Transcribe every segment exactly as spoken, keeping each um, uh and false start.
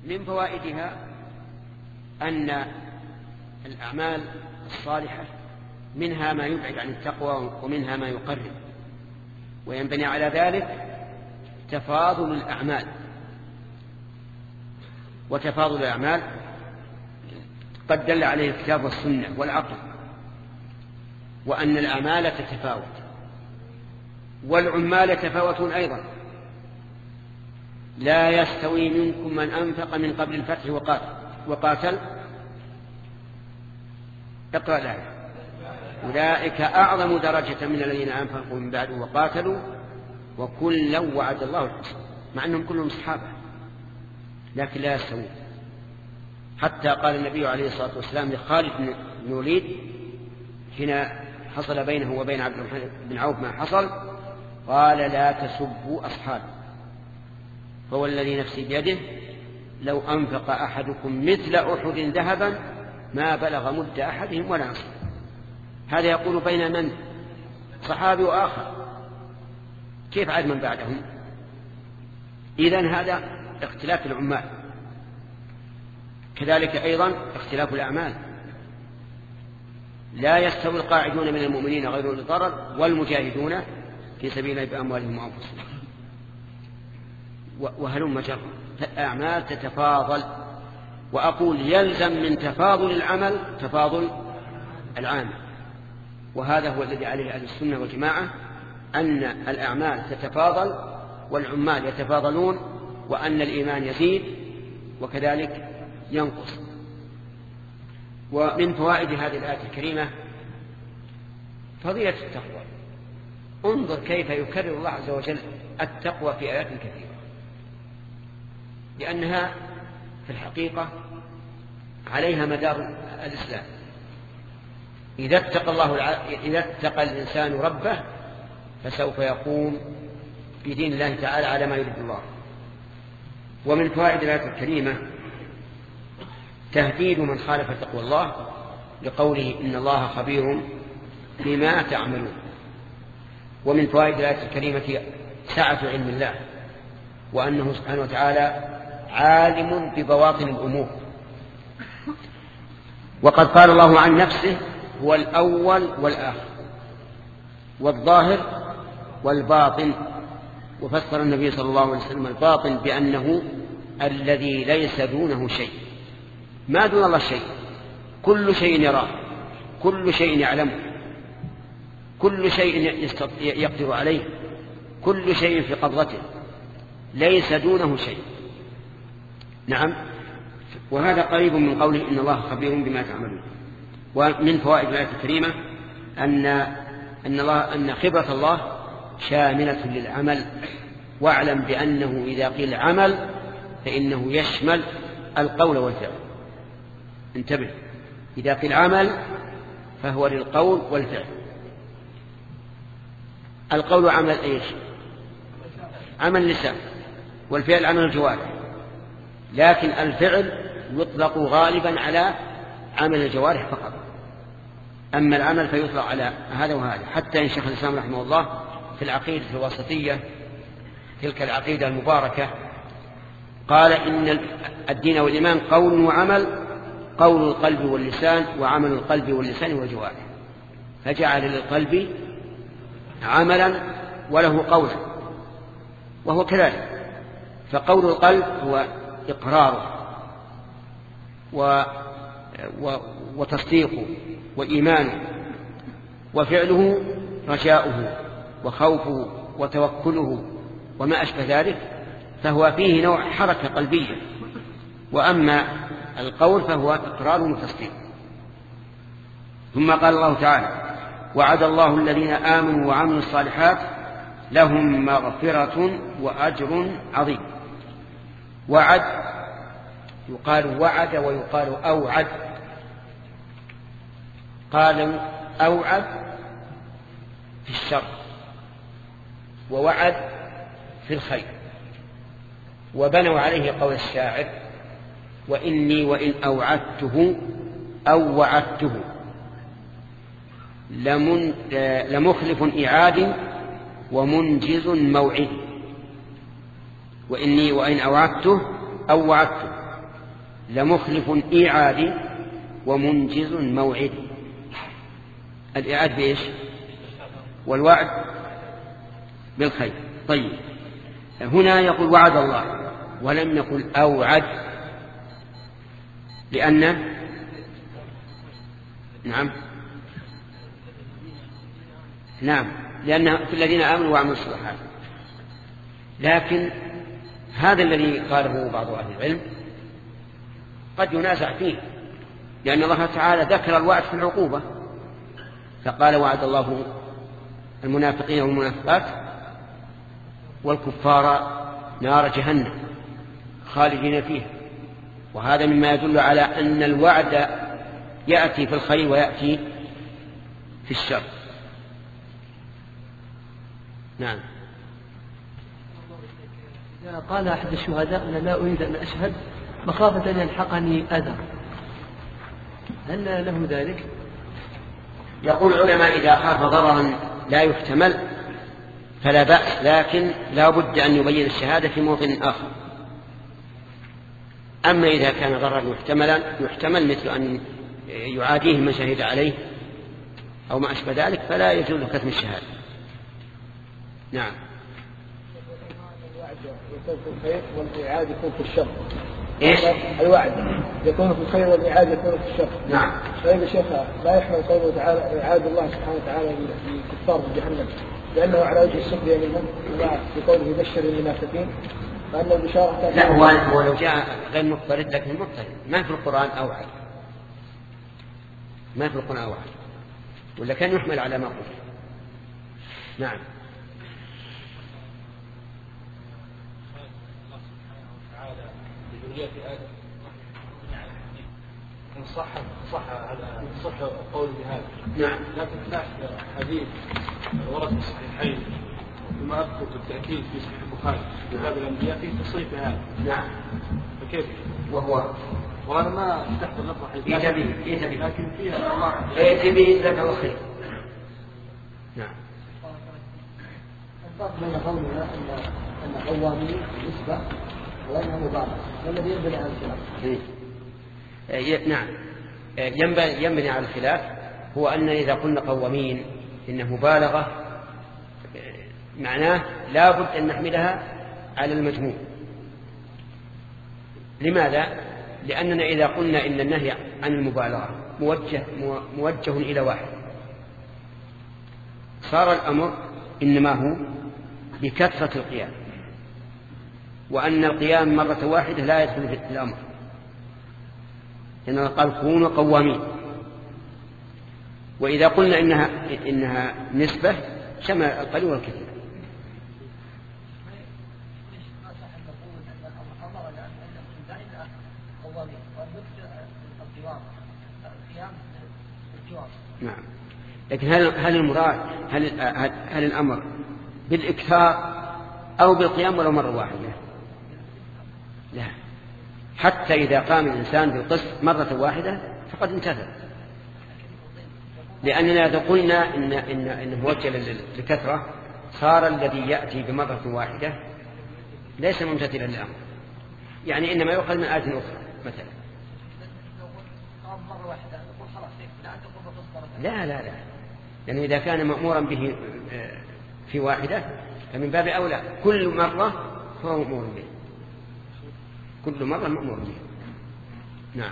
من فوائدها أن الأعمال الصالحة منها ما يبعد عن التقوى ومنها ما يقرب، وينبني على ذلك تفاضل الأعمال. وتفاضل الأعمال قد دل عليه الكتاب والسنة والعقل، وأن الأعمال تتفاوت، والعمال يتفاوتون أيضا. لا يستوي منكم من أنفق من قبل الفتح وقاتل وقاتل اقرأ الآية أولئك أعظم درجة من الذين أنفقوا من بعد وقاتلوا وكلا وعد الله الحسنى، مع أنهم كلهم صحابة لكن لا يستوون. حتى قال النبي عليه الصلاة والسلام لخالد بن الوليد حين حصل بينه وبين عبد الرحمن بن عوف ما حصل، قال لا تسبوا أصحابي فوالذي نفسي بيده لو أنفق أحدكم مثل أحد ذهبا ما بلغ مد أحدهم ولا نصف. هذا يقول بين من؟ صحابي وآخر، كيف عاد من بعدهم؟ إذن هذا اختلاف العمال. كذلك أيضا اختلاف الأعمال. لا يستوي القاعدون من المؤمنين غير أولي الضرر والمجاهدون في سبيل الله بأموالهم وأنفسهم. وهلم جرا، الأعمال تتفاضل. وأقول يلزم من تفاضل العمل تفاضل العامل، وهذا هو الذي عليه أهل السنة والجماعة، أن الأعمال تتفاضل والعمال يتفاضلون، وأن الإيمان يزيد وكذلك ينقص. ومن فوائد هذه الآية الكريمة فضيلة التقوى. انظر كيف يكرر الله عز وجل التقوى في آيات كثيرة، لأنها في الحقيقة عليها مدار الإسلام. إذا اتقى الله إذا اتقى الإنسان ربه فسوف يقوم بدين الله تعالى على ما يريد الله. ومن فوائد الآية الكريمة تهديد من خالف تقوى الله لقوله إن الله خبير بما تعملون. ومن فوائد الآية الكريمة سعة علم الله، وأنه سبحانه وتعالى عالم ببواطن الأمور. وقد قال الله عن نفسه هو الأول والآخر والظاهر والباطن، وفسر النبي صلى الله عليه وسلم الباطن بأنه الذي ليس دونه شيء. ما دون الله شيء، كل شيء يراه، كل شيء يعلمه، كل شيء يقدر عليه، كل شيء في قبضته، ليس دونه شيء. نعم، وهذا قريب من قوله إن الله خبير بما تعملون. ومن فوائد الآية الكريمة أن أن الله أن خبرة الله شاملة للعمل. واعلم بأنه إذا قيل عمل فإنه يشمل القول والفعل. انتبه، إذا قيل عمل فهو للقول والفعل. القول عمل ايش؟ عمل اللسان، والفعل عمل الجوارح. لكن الفعل يطلق غالبا على عمل الجوارح فقط، أما العمل فيطلق على هذا وهذا. حتى إن شيخ الإسلام رحمه الله في العقيدة الواسطية، تلك العقيدة المباركة، قال إن الدين والإيمان قول وعمل، قول القلب واللسان وعمل القلب واللسان والجوارح، فجعل للقلب عملا وله قولا، وهو كذلك. فقول القلب هو إقراره و... و... وتصديقه وإيمانه، وفعله رجاؤه وخوفه وتوكله وما أشبه ذلك، فهو فيه نوع حركة قلبية. وأما القول فهو إقرار وتصديق. ثم قال الله تعالى وعد الله الذين آمنوا وعملوا الصالحات لهم مغفرة وأجر عظيم. وعد يقال وعد ويقال أوعد. قالوا أوعد في الشر ووعد في الخير، وبنوا عليه قول الشاعر وإني وإن أوعدته أو وعدته لمن لمخلف إعاد ومنجز موعد. وإني وإن أوعدته أو وعدته لمخلف إيعاد ومنجز موعد. الإيعاد بإيش؟ والوعد بالخير. طيب هنا يقول وعد الله ولم يقل أوعد، لأن نعم نعم لأن في الذين آمنوا وعملوا الصالحات. لكن هذا الذي قاله بعض أهل العلم قد ينازع فيه، لأن الله تعالى ذكر الوعد في العقوبة، فقال وعد الله المنافقين والمنافقات والكفار نار جهنم خالدين فيها. وهذا مما يدل على أن الوعد يأتي في الخير ويأتي في الشر. نعم. إذا قال أحد الشهداء أنا لا أريد أن أشهد مخافة أن يلحقني أذى، هل له ذلك؟ يقول العلماء إذا خاف ضررا لا يحتمل فلا بأس، لكن لا بد أن يبين الشهادة في موطن آخر. أما إذا كان ضررا يحتمل, يحتمل مثل أن يعاديه من شهد عليه أو ما أشبه ذلك فلا يجوز كتم الشهادة. نعم. الوعد يكون في الخير والإعادة يكون في الشر. إيش؟ الوعد يكون في الخير والإعادة يكون في الشر. نعم. طيب يا شيخ لا يحمل قوله تعالى إعادة الله سبحانه وتعالى للكفار في جهنم لأنه على وجه السخرية منهم بقوله بشر المنافقين، فأن البشارة لا هو, هو لو جاء غير مضطرد لكن مضطرد ما في القرآن أوعد، ما في القرآن أوعد، ولا كان يحمل على ما قلت. نعم. إن صح صح هذا صح قول بهذا. نعم. لكن هناك حديث ورد في الصحيحين وما أذكر بالتأكيد في صحيح البخاري في باب الأنبياء في تصريف هذا. نعم. فكيف؟ وهو وأنا ما فتحت النقطة حديث. إيه تبي إيه تبي لكن فيها الله. إيه تبي لك الخير. نعم. الفرق بين قولنا أن أن قوامين نسبة وأنها مبالغة، والذي ينبني على الخلاف. نعم ينبني على الخلاف هو أن إذا قلنا قوامين إنه مبالغة معناه لا بد أن نحملها على المجموع. لماذا؟ لأننا إذا قلنا إن النهي عن المبالغة موجه, موجه إلى واحد صار الأمر إنما هو بكثرة القيام، وأن القيام مرة واحدة لا يدخل في الأمر، لأنه قال كونوا قوامين. وإذا قلنا إنها, إنها نسبة شمل القليل والكثير. نعم. لكن هل هل المراد هل هل الأمر بالإكثار أو بالقيام ولو مرة واحدة؟ لا، حتى إذا قام الإنسان بالقسط مرة واحدة فقد انتهى، لأننا إذا قلنا إن إن إنه موجه للكثرة صار الذي يأتي بمرة واحدة ليس ممتثلا للأمر، يعني إنما يؤخذ من آية أخرى مثلا. لا لا لا، لأنه إذا كان مأمورا به في واحدة فمن باب أولى كل مرة هو مأمور به، كل مرة مأمور به. نعم.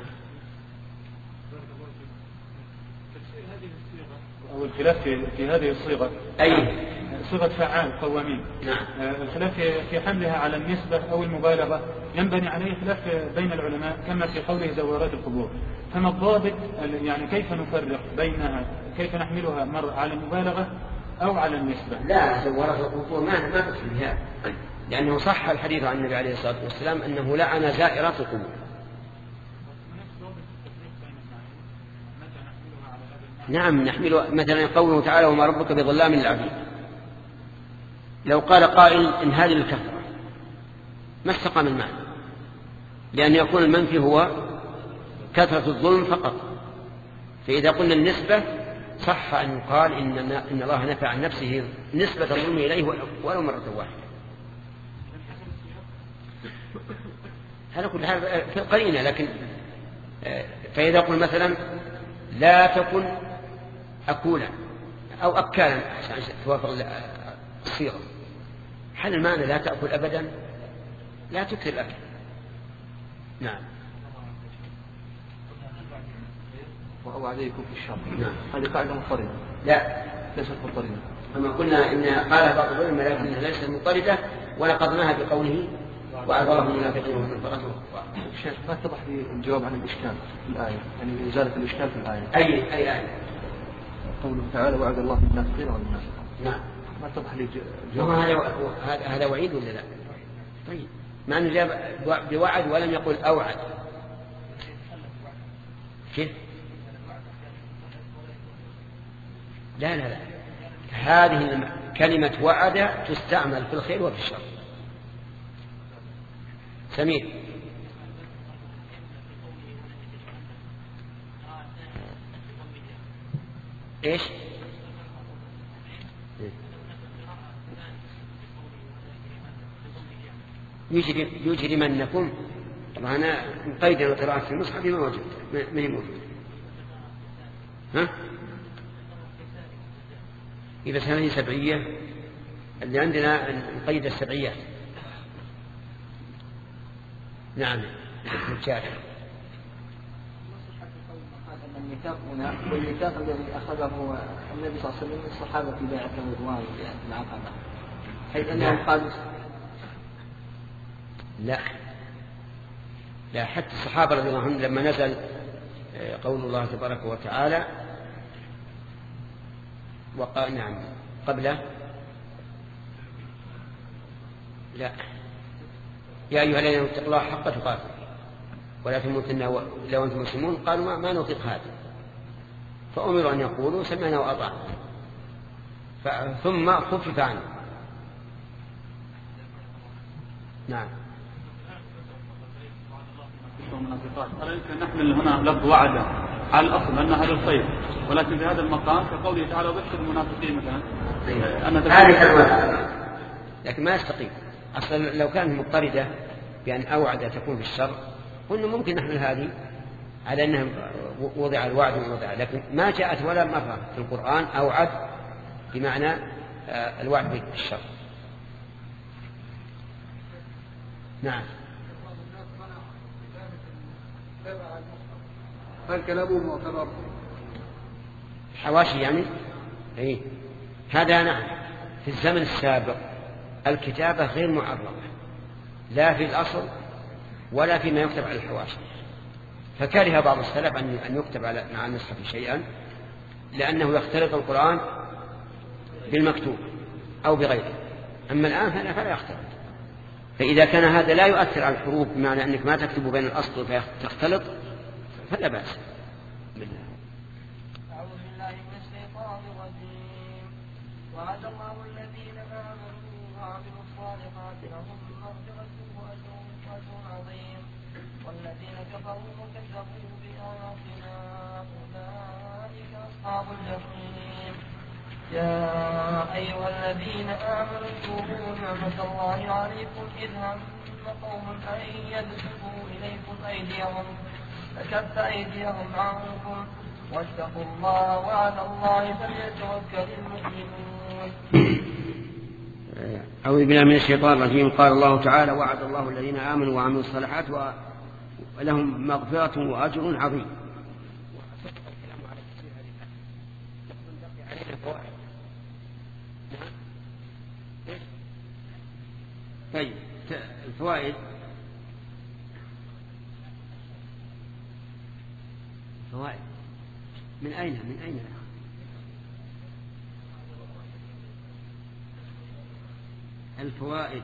أو الخلاف في هذه الصيغة أي صيغة فعال قوامين. نعم. الخلاف في حملها على النسبة أو المبالغة ينبني عليه خلاف بين العلماء كما في قوله زوارات القبور. فما الضابط يعني كيف نفرق بينها، كيف نحملها مرة على المبالغة أو على النسبة؟ لا، زوارات القبور ما ما تدخل بها، لأنه صح الحديث عن النبي عليه الصلاة والسلام أنه لعن زائرات القبور. نعم نحمل مثلا قوله تعالى وما ربك بظلام للعبيد، لو قال قائل إن هذه الكثرة ما استقام المعنى، لأن يكون المنفي هو كثرة الظلم فقط. فإذا قلنا النسبة صح أن يقال إن, إن الله نفع عن نفسه نسبة الظلم إليه ولو مرة واحدة. هذا كل هذا في القرينة. لكن فإذا قل مثلا لا تكن أكولا أو أكالا عشان توافق الصيغة، هل المعنى لا تأكل أبدا؟ لا تكثر الأكل. نعم. وهو عليكم في الشر. نعم. هذه قاعدة مضطردة. لا ليست مضطردة. أما قلنا إن قال بعض العلماء لكنها ليست مضطردة، ونقضناها بقوله وعد الله المنافقين والمنافقات والكفار. شيخ ما اتضح لي الجواب عن الإشكال في الآية، يعني إزالة الإشكال في الآية. أي أي آية؟ قوله تعالى وعد الله المنافقين والمنافقات. نعم. ما اتضح لي الجواب. هذا هذا وعيد ولا لا؟ طيب مع أنه جاب بوعد ولم يقل أوعد. كيف؟ لا لا لا، هذه كلمة وعد تستعمل في الخير وفي الشر. سمير. ايش؟ يجري يجرمنكم. طبعا انا مقيد القراءة في المصحف ما موجود، ما هي موجود. ها؟ إذا هذه سبعية، اللي عندنا نقيد السبعيات. نعم. الشارع. الميثاق هنا والميثاق الذي أخذه النبي صلى الله عليه وسلم من الصحابة في بيعة الرضوان في العقبة، حيث أنهم قالوا لا لا، حتى الصحابة رضي الله عنهم لما نزل قول الله تبارك وتعالى وقال نعم قبله لا يا أيها الذين اتقوا الله حق تقاته ولا تموتن إلا وأنتم مسلمون، قالوا ما, ما نطيق هذا، فأمروا أن يقولوا سمعنا وأطعنا، ثم خفف عنه. نعم. ألا يمكن نحمل هنا لفظ وعد على الأصل أنها للخير، ولكن في هذا المقام كقوله تعالى وبشر المنافقين مثلا هذه لكن ما يستقيم. أصلا لو كانت مضطردة بأن أوعد تكون في الشر قلنا ممكن نحمل هذه على أنها وضع الوعد ووضع، لكن ما جاءت ولا مرة في القرآن أوعد بمعنى الوعد بالشر. نعم. هل كلامه معتبر؟ حواشي يعني؟ إيه؟ هذا نعم. في الزمن السابق الكتابة غير معرضة لا في الأصل ولا فيما يكتب على الحواشي، فكره بعض السلف أن يكتب على مع المصحف شيئا لأنه يختلط القرآن بالمكتوب أو بغيره. أما الآن فلا, فلا يختلط. فإذا كان هذا لا يؤثر على الحروف بمعنى أنك ما تكتب بين الأصل فتختلط فلا بأس. أعوذ بالله من الشيطان الرجيم. وعد الله الذين آمنوا وعملوا الصالحات لهم مغفرة وأجر عظيم والذين كفروا وكذبوا بآياتنا أولئك أصحاب الجحيم. يا أيها الذين آمنوا اذكروا نعمة الله عليكم إذ هم قوم أن يبسطوا إليكم أيديهم فكف أيديهم عنكم واتقوا الله وعلى الله فليتوكل المؤمنون. أعوذ بالله من الشيطان الرجيم. قال الله تعالى وعد الله الذين آمنوا وعملوا الصالحات ولهم مغفرة وأجر عظيم. طيب الفوائد. فوائد من أين من أين الفوائد؟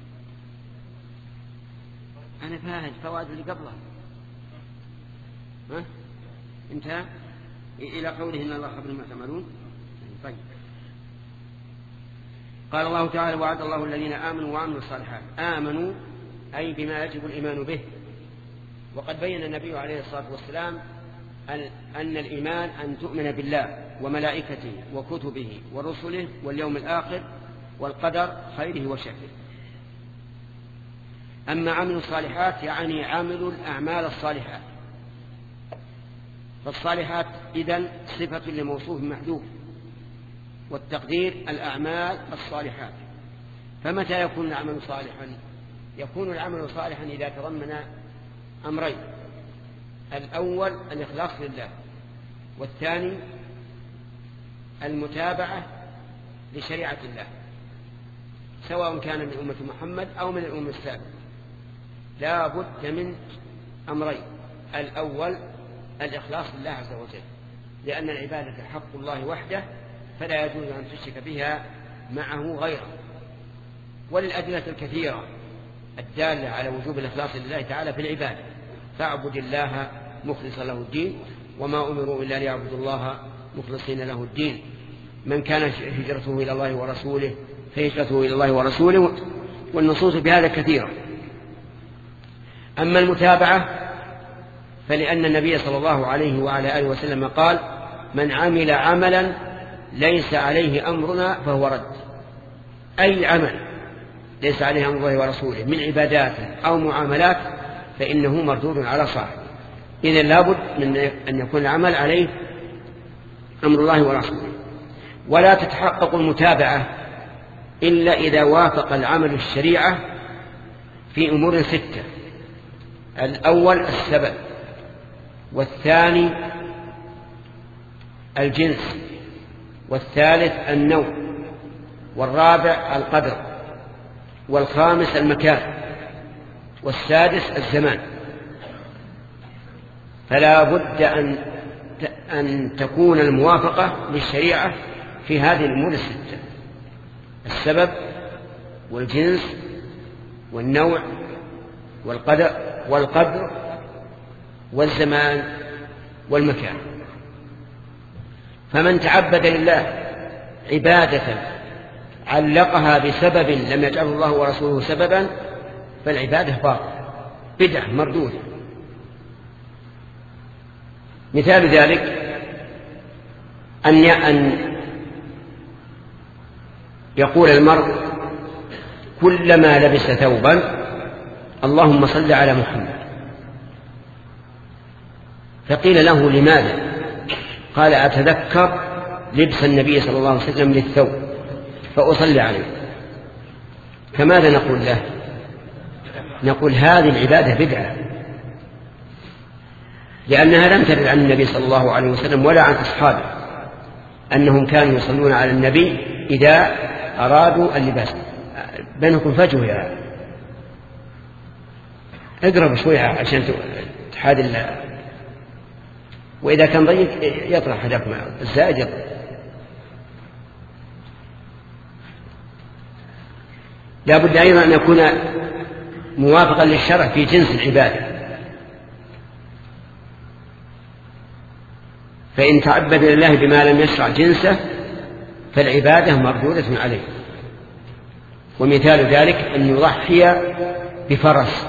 أنا فاهم فوائد اللي قبلها. ها انتهى إلى قوله إن الله خبر ما تعملون. طيب قال الله تعالى وعد الله الذين آمنوا وعملوا الصالحات. آمنوا أي بما يجب الإيمان به، وقد بين النبي عليه الصلاة والسلام أن الإيمان أن تؤمن بالله وملائكته وكتبه ورسله واليوم الآخر والقدر خيره وشره. أما عمل الصالحات يعني عمل الأعمال الصالحات، فالصالحات إذن صفة لموصوف محذوف، والتقدير الأعمال الصالحات. فمتى يكون العمل صالحا؟ يكون العمل صالحا إذا تضمن أمرين: الأول الإخلاص لله، والثاني المتابعة لشريعة الله، سواء كان من أمة محمد أو من الأمة السابقة. لا بد من أمرين: الأول الإخلاص لله عز وجل، لأن العبادة حق الله وحده، فلا يجوز أن تشرك بها معه غيره. وللأدلة الكثيرة الدالة على وجوب الإخلاص لله تعالى في العبادة: فاعبد الله مخلصا له الدين، وما أمروا إلا ليعبدوا الله مخلصين له الدين. من كان هجرته إلى الله ورسوله فهجرته إلى الله ورسوله، والنصوص بهذا كثيرة. أما المتابعة فلأن النبي صلى الله عليه وعلى آله وسلم قال: من عمل عملا ليس عليه أمرنا فهو رد. أي عمل ليس عليه أمر الله ورسوله من عبادات أو معاملات فإنه مردود على صاحبه. إذن لابد من أن يكون العمل عليه أمر الله ورسوله. ولا تتحقق المتابعة إلا إذا وافق العمل الشريعة في أمور ستة: الأول السبب، والثاني الجنس، والثالث النوع، والرابع القدر، والخامس المكان، والسادس الزمان. فلا بد أن أن تكون الموافقة للشريعة في هذه الأمور الستة: السبب، والجنس، والنوع، والقدر والقدر والزمان والمكان. فمن تعبد لله عبادة علقها بسبب لم يجعل الله ورسوله سببا فالعبادة باطلة بدعة مردودة. مثال ذلك أن أن يقول المرء كلما لبس ثوبا: اللهم صل على محمد. فقيل له: لماذا؟ قال: أتذكر لبس النبي صلى الله عليه وسلم للثوب فأصلي عليه. فماذا نقول له؟ نقول هذه العبادة بدعة، لأنها لم ترد عن النبي صلى الله عليه وسلم ولا عن أصحابه أنهم كانوا يصلون على النبي إذا أرادوا اللباس. بينكم فجوة يا يعني. اقرب شوية عشان تحاد الله، وإذا كان ضيق يطرح هداكم الزائد يطرح. لا بد أيضا أن يكون موافقا للشرع في جنس العبادة. فإن تعبد لله بما لم يشرع جنسه فالعبادة مردودة عليه. ومثال ذلك أن يضحي بفرس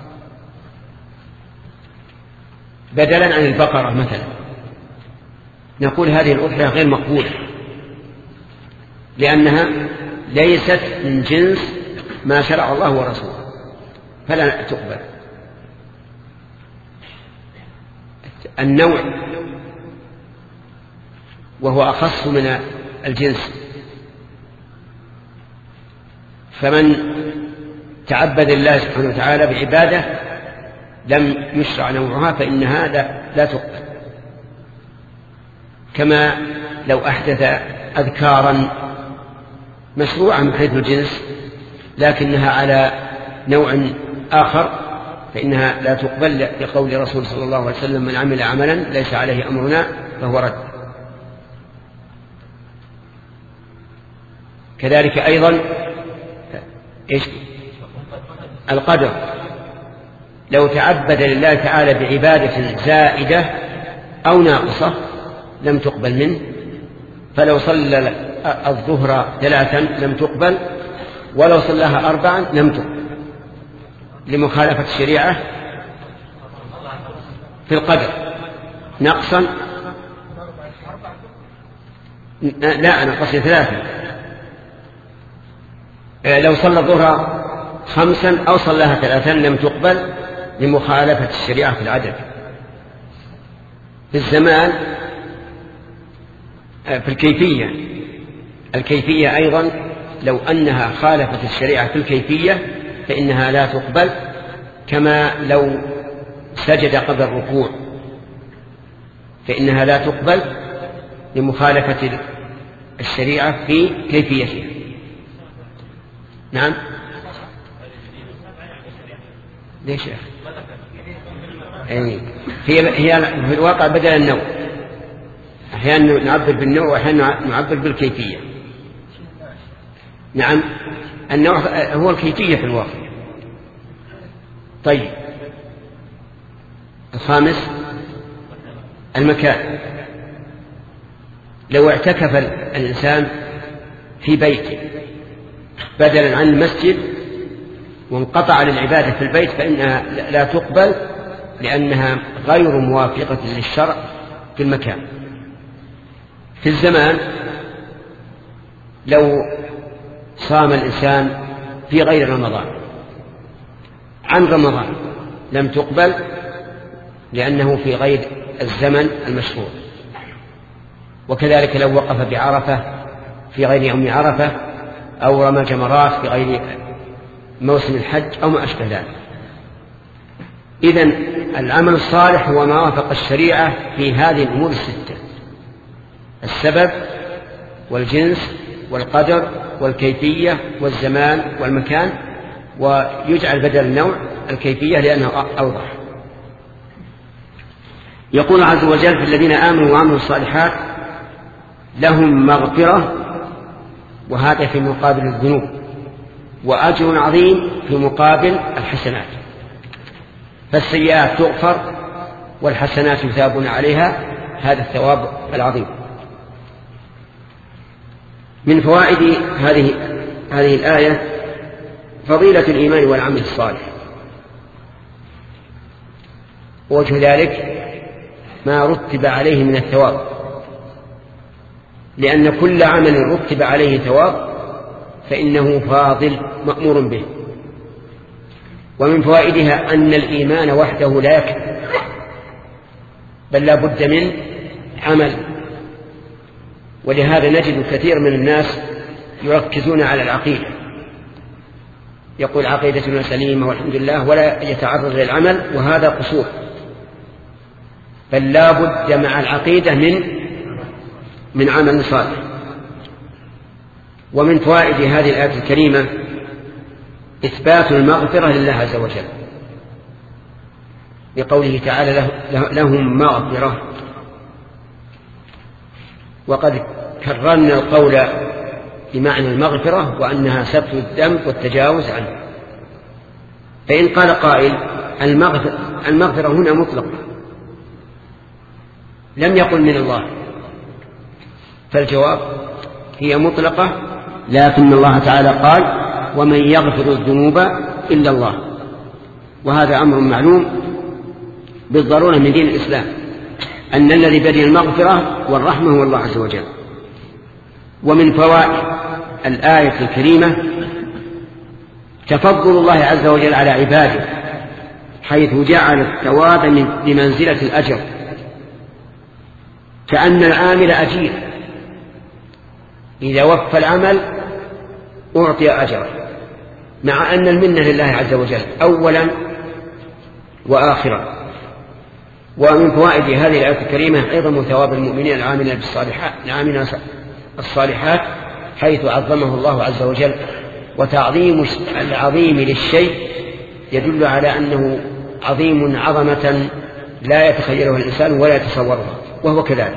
بدلا عن البقرة مثلا، نقول هذه الأضحية غير مقبولة لأنها ليست من جنس ما شرع الله ورسوله فلا تقبل. النوع وهو أخص من الجنس، فمن تعبد الله سبحانه وتعالى بعبادة لم يشرع نوعها فإن هذا لا تقبل. كما لو أحدث أذكارا مشروعة من حيث الجنس لكنها على نوع آخر فإنها لا تقبل، لقول رسول صلى الله عليه وسلم: من عمل عملا ليس عليه أمرنا فهو رد. كذلك أيضا إيش؟ القدر، لو تعبد لله تعالى بعبادة زائدة أو ناقصة لم تقبل منه، فلو صلى الظهر ثلاثا لم تقبل، ولو صلاها أربعا لم تقبل، لمخالفة الشريعة في القدر نقصا. لا، أنا قصدي ثلاثا. لو صلى الظهر خمسا أو صلاها ثلاثا لم تقبل لمخالفة الشريعة في العدد. في الزمان في الكيفية الكيفية أيضا لو أنها خالفت الشريعة في الكيفية فإنها لا تقبل، كما لو سجد قبل الركوع فإنها لا تقبل لمخالفة الشريعة في كيفيتها. نعم. ليش يا أخي؟ هي هي في الواقع بدل النوع، أحيانا نعبر بالنوع وأحيانا نعبر بالكيفية. نعم، النوع هو الكيفية في الواقع. طيب، الخامس المكان. لو اعتكف الإنسان في بيته بدلا عن المسجد وانقطع للعبادة في البيت فإنها لا تقبل لأنها غير موافقة للشرع في المكان. في الزمان لو صام الإنسان في غير رمضان عن رمضان لم تقبل لأنه في غير الزمن المشروع. وكذلك لو وقف بعرفة في غير يوم عرفة أو رمى جمرات في غير موسم الحج أو ما أشبه ذلك. إذن العمل الصالح هو ما وافق الشريعة في هذه الأمور الستة: السبب والجنس والقدر والكيفية والزمان والمكان، ويجعل بدل النوع الكيفية لأنه أوضح. يقول عز وجل: في الذين آمنوا وعملوا الصالحات لهم مغفرة، وهذا في مقابل الذنوب، وأجر عظيم في مقابل الحسنات. فالسيئات تغفر والحسنات يثابون عليها، هذا الثواب العظيم. من فوائد هذه هذه الآية فضيلة الإيمان والعمل الصالح. ووجه ذلك ما رتب عليه من الثواب، لأن كل عمل رتب عليه ثواب فإنه فاضل مأمور به. ومن فوائدها أن الإيمان وحده لا يكفي، بل لا بد من عمل. ولهذا نجد كثير من الناس يركزون على العقيدة، يقول عقيدتنا سليمة والحمد لله، ولا يتعرض للعمل، وهذا قصور. بل لا بد مع العقيدة من من عمل صالح. ومن فوائد هذه الآية الكريمة إثبات المغفرة لله عز وجل، بقوله تعالى: لهم مغفرة. وقد كررنا القول بمعنى المغفرة وأنها سفك الذنب والتجاوز عنه. فإن قال قائل: المغفرة, المغفرة هنا مطلقة، لم يقل من الله، فالجواب: هي مطلقة، لكن الله تعالى قال: ومن يغفر الذنوب إلا الله. وهذا أمر معلوم بالضرورة من دين الإسلام، أن الذي بيده المغفرة والرحمة هو الله عز وجل. ومن فوائد الآية الكريمة تفضل الله عز وجل على عباده، حيث جعل الثواب بمنزلة الأجر، كأن العامل أجير، إذا وفى العمل أعطي أجره، مع أن المنة لله عز وجل أولا وآخرا. ومن فوائد هذه الآية الكريمة عظم ثواب المؤمنين العاملين بالصالحات العاملين الصالحات، حيث عظمه الله عز وجل. وتعظيم العظيم للشيء يدل على أنه عظيم عظمة لا يتخيله الإنسان ولا يتصورها، وهو كذلك.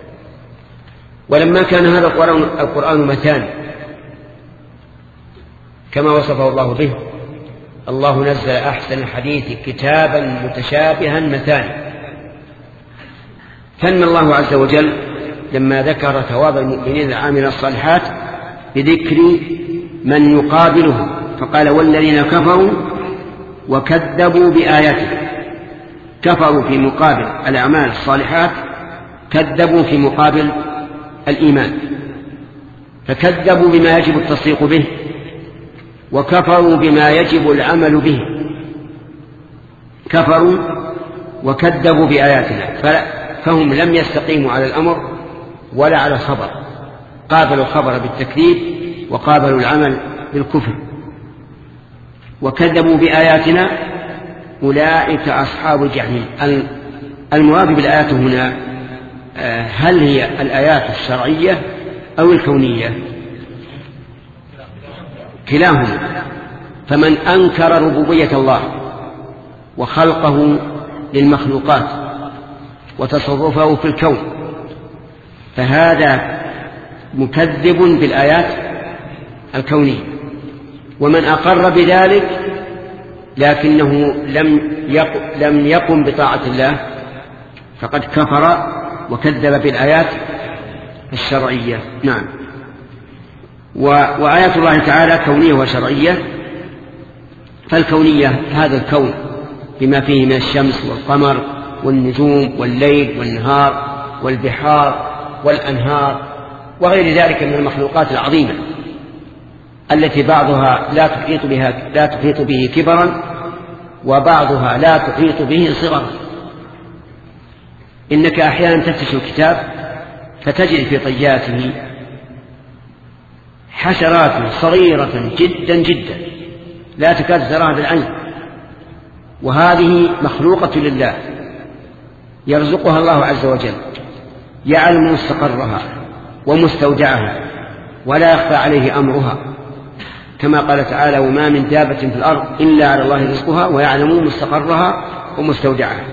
ولما كان هذا القرآن مثاني كما وصفه الله به، الله نزل أحسن الحديث كتابا متشابها مثاني. ثنى الله عز وجل لما ذكر ثواب المؤمنين العاملين الصالحات بذكر من يقابله، فقال: والذين كفروا وكذبوا بآياته. كفروا في مقابل الأعمال الصالحات، كذبوا في مقابل الإيمان، فكذبوا بما يجب التصديق به وكفروا بما يجب العمل به، كفروا وكذبوا بآياتنا، فهم لم يستقيموا على الأمر ولا على الخبر، قابلوا الخبر بالتكذيب وقابلوا العمل بالكفر وكذبوا بآياتنا. أولئك أصحاب الجحيم. المراد بالآيات هنا هل هي الآيات الشرعية أو الكونية؟ كلاهما. فمن أنكر ربوبية الله وخلقه للمخلوقات وتصرفه في الكون فهذا مكذب بالآيات الكونية، ومن أقر بذلك لكنه لم لم يقم بطاعة الله فقد كفر وكذب بالآيات الشرعية. نعم. وآيات الله تعالى كونية وشرعية. فالكونية هذا الكون بما فيه من الشمس والقمر والنجوم والليل والنهار والبحار والأنهار وغير ذلك من المخلوقات العظيمة التي بعضها لا تحيط بها لا تحيط به كبرا وبعضها لا تحيط به صغرا. إنك أحيانا تفتش الكتاب فتجد في طياته حشرات صغيرة جدا جدا لا تكاد تراها بالعين، وهذه مخلوقة لله يرزقها الله عز وجل، يعلم مستقرها ومستودعها ولا يخفى عليه أمرها، كما قال تعالى: وما من دابة في الأرض إلا على الله رزقها ويعلم مستقرها ومستودعها.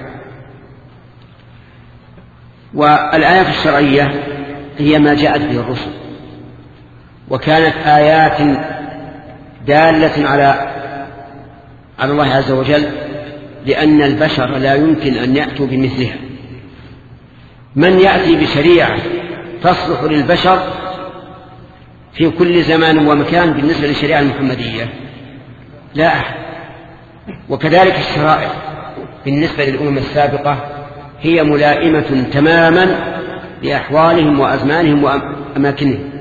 والآيات الشرعية هي ما جاءت به الرسل، وكانت آيات دالة على على الله عز وجل، لأن البشر لا يمكن أن يأتوا بمثلها. من يأتي بشريعة تصلح للبشر في كل زمان ومكان بالنسبة للشريعة المحمدية؟ لا أحد. وكذلك الشرائع بالنسبة للأمم السابقة هي ملائمة تماما لأحوالهم وأزمانهم وأماكنهم،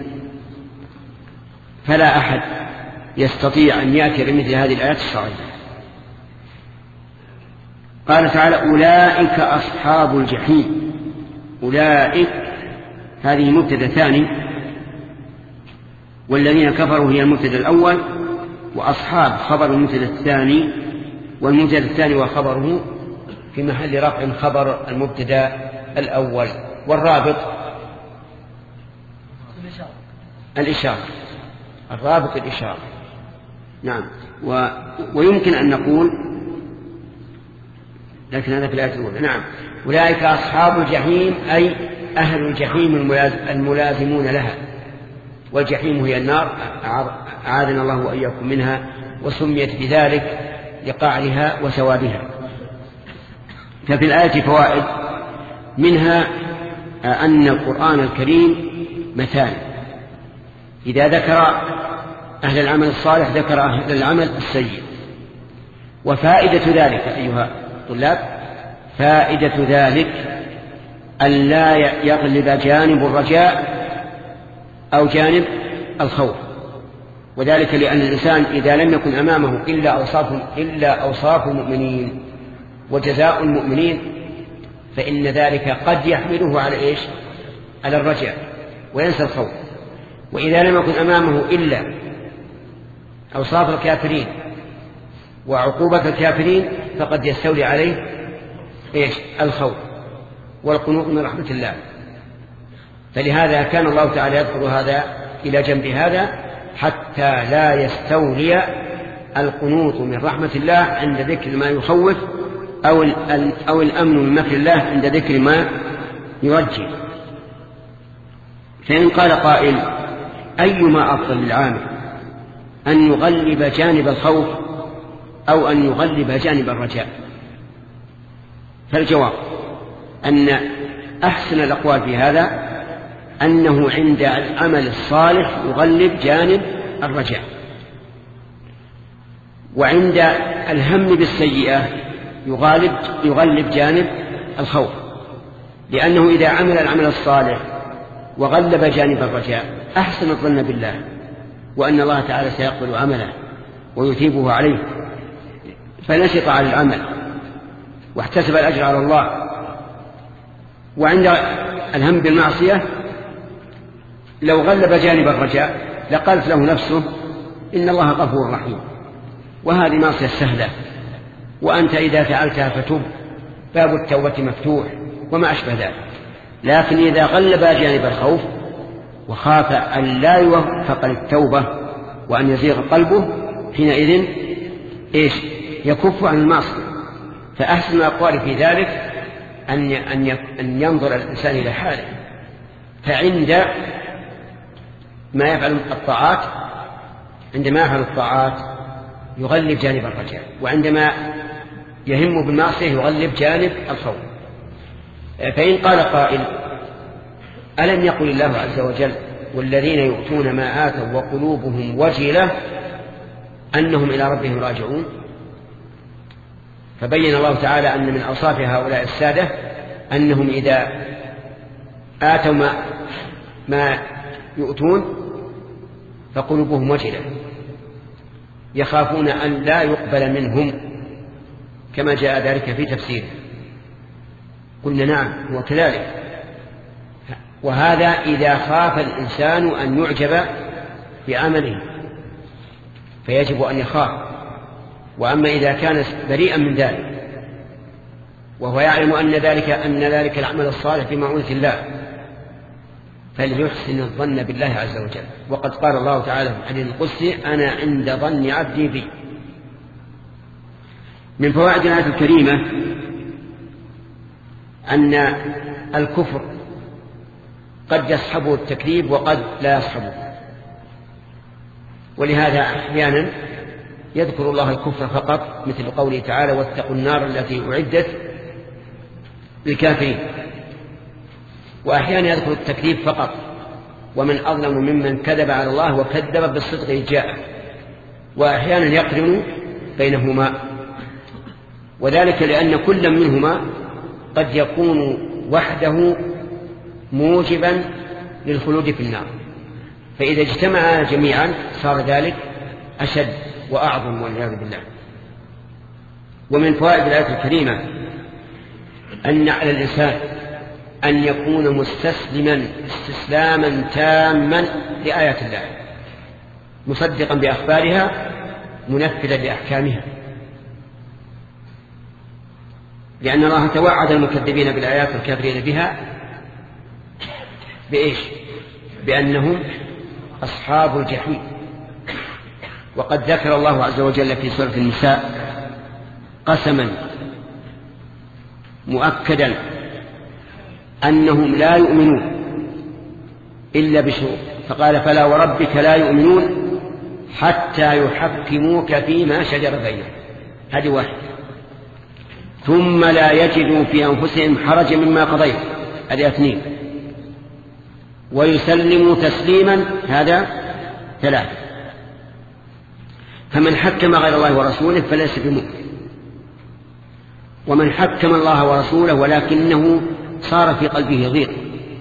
فلا أحد يستطيع أن يأتي بمثل هذه الآيات الشرعية. قال تعالى: أولئك أصحاب الجحيم. أولئك هذه مبتدأ ثاني، والذين كفروا هي المبتدأ الأول، وأصحاب خبر المبتدأ الثاني، والمبتدأ الثاني وخبره في محل رفع خبر المبتدأ الأول. والرابط الإشارة، الرابط الإشارة. نعم. و... ويمكن أن نقول، لكن هذا في الآية الأولى. نعم. أولئك أصحاب الجحيم أي أهل الجحيم الملازمون لها، والجحيم هي النار أعاذنا الله وإياكم منها، وسميت بذلك لقعرها وسوادها. ففي الآية فوائد، منها أن القرآن الكريم مثال، إذا ذكر أهل العمل الصالح ذكر أهل العمل السيء. وفائدة ذلك أيها الطلاب، فائدة ذلك أن لا يغلب جانب الرجاء أو جانب الخوف، وذلك لأن الإنسان إذا لم يكن أمامه إلا أوصاف إلا أوصاف المؤمنين وجزاء المؤمنين فإن ذلك قد يحمله على إيش؟ على الرجاء وينسى الخوف. وإذا لم يكن أمامه إلا أوصاف الكافرين وعقوبة الكافرين فقد يستولي عليه إيش؟ الخوف والقنوط من رحمة الله. فلهذا كان الله تعالى يذكر هذا إلى جنب هذا حتى لا يستولي القنوط من رحمة الله عند ذكر ما يخوف أو, أو الأمن من مكر الله عند ذكر ما يرجي. فإن قال قائل: أيما أفضل للعامل، أن يغلب جانب الخوف أو أن يغلب جانب الرجاء؟ فالجواب أن أحسن الأقوال في هذا أنه عند العمل الصالح يغلب جانب الرجاء، وعند الهم بالسيئة يغلب, يغلب جانب الخوف، لأنه إذا عمل العمل الصالح وغلب جانب الرجاء أحسن الظن بالله وأن الله تعالى سيقبل عمله ويثيبه عليه، فنشط على العمل واحتسب الأجر على الله. وعند الهم بالمعصية لو غلب جانب الرجاء لقالت له نفسه إن الله غفور رحيم، وهذه معصية سهلة، وأنت إذا فعلتها فتب، باب التوبة مفتوح وما أشبه ذلك. لكن إذا غلب جانب الخوف وخاف أن لا يوفق للتوبة وأن يزيغ قلبه، حينئذ إيش؟ يكف عن المعصية. فأحسن الأقوال في ذلك أن أن ينظر الإنسان إلى حاله، فعند ما يفعل الطاعات عندما يفعل الطاعات يغلب جانب الرجاء، وعندما يهم بالمعصية يغلب جانب الخوف. فإن قال قائل ألم يقل الله عز وجل والذين يؤتون ما آتوا وقلوبهم وجلة أنهم إلى ربهم راجعون؟ فبين الله تعالى أن من أوصاف هؤلاء السادة أنهم إذا آتوا ما, ما يؤتون فقلوبهم وجلة، يخافون أن لا يقبل منهم، كما جاء ذلك في تفسيره. قلنا نعم هو كذلك، وهذا إذا خاف الإنسان أن يعجب بعمله فيجب أن يخاف. وأما إذا كان بريئا من ذلك وهو يعلم أن ذلك أن ذلك العمل الصالح بمعونة الله فليحسن الظن بالله عز وجل. وقد قال الله تعالى في الحديث القدسي أنا عند ظن عبدي بي. من فوائد الآية الكريمة أن الكفر قد يصحبه التكذيب وقد لا يصحبه، ولهذا أحيانا يذكر الله الكفر فقط، مثل قوله تعالى واتقوا النار التي أعدت للكافرين، وأحيانا يذكر التكذيب فقط، ومن أظلم ممن كذب على الله وكذب بالصدق إذ جاءه، وأحيانا يقرن بينهما، وذلك لأن كل منهما قد يكون وحده موجبا للخلود في النار، فإذا اجتمعا جميعا صار ذلك أشد وأعظم والعياذ بالله. ومن فوائد الآية الكريمة أن على الإنسان أن يكون مستسلما استسلاما تاما لآيات الله، مصدقا بأخبارها منفذا لأحكامها، لأن الله توعد المكذبين بالآيات والكافرين بها بإيش؟ بأنهم أصحاب الجحيم. وقد ذكر الله عز وجل في سورة النساء قسما مؤكدا أنهم لا يؤمنون إلا بشروط، فقال فلا وربك لا يؤمنون حتى يحكموك فيما شجر بينهم، هذه واحدة، ثم لا يجدوا في أنفسهم حرجا مما قضيت، هذه اثنين، ويسلموا تسليما، هذا ثلاثة. فمن حكم غير الله ورسوله فليس بمؤمن، ومن حكم الله ورسوله ولكنه صار في قلبه ضيق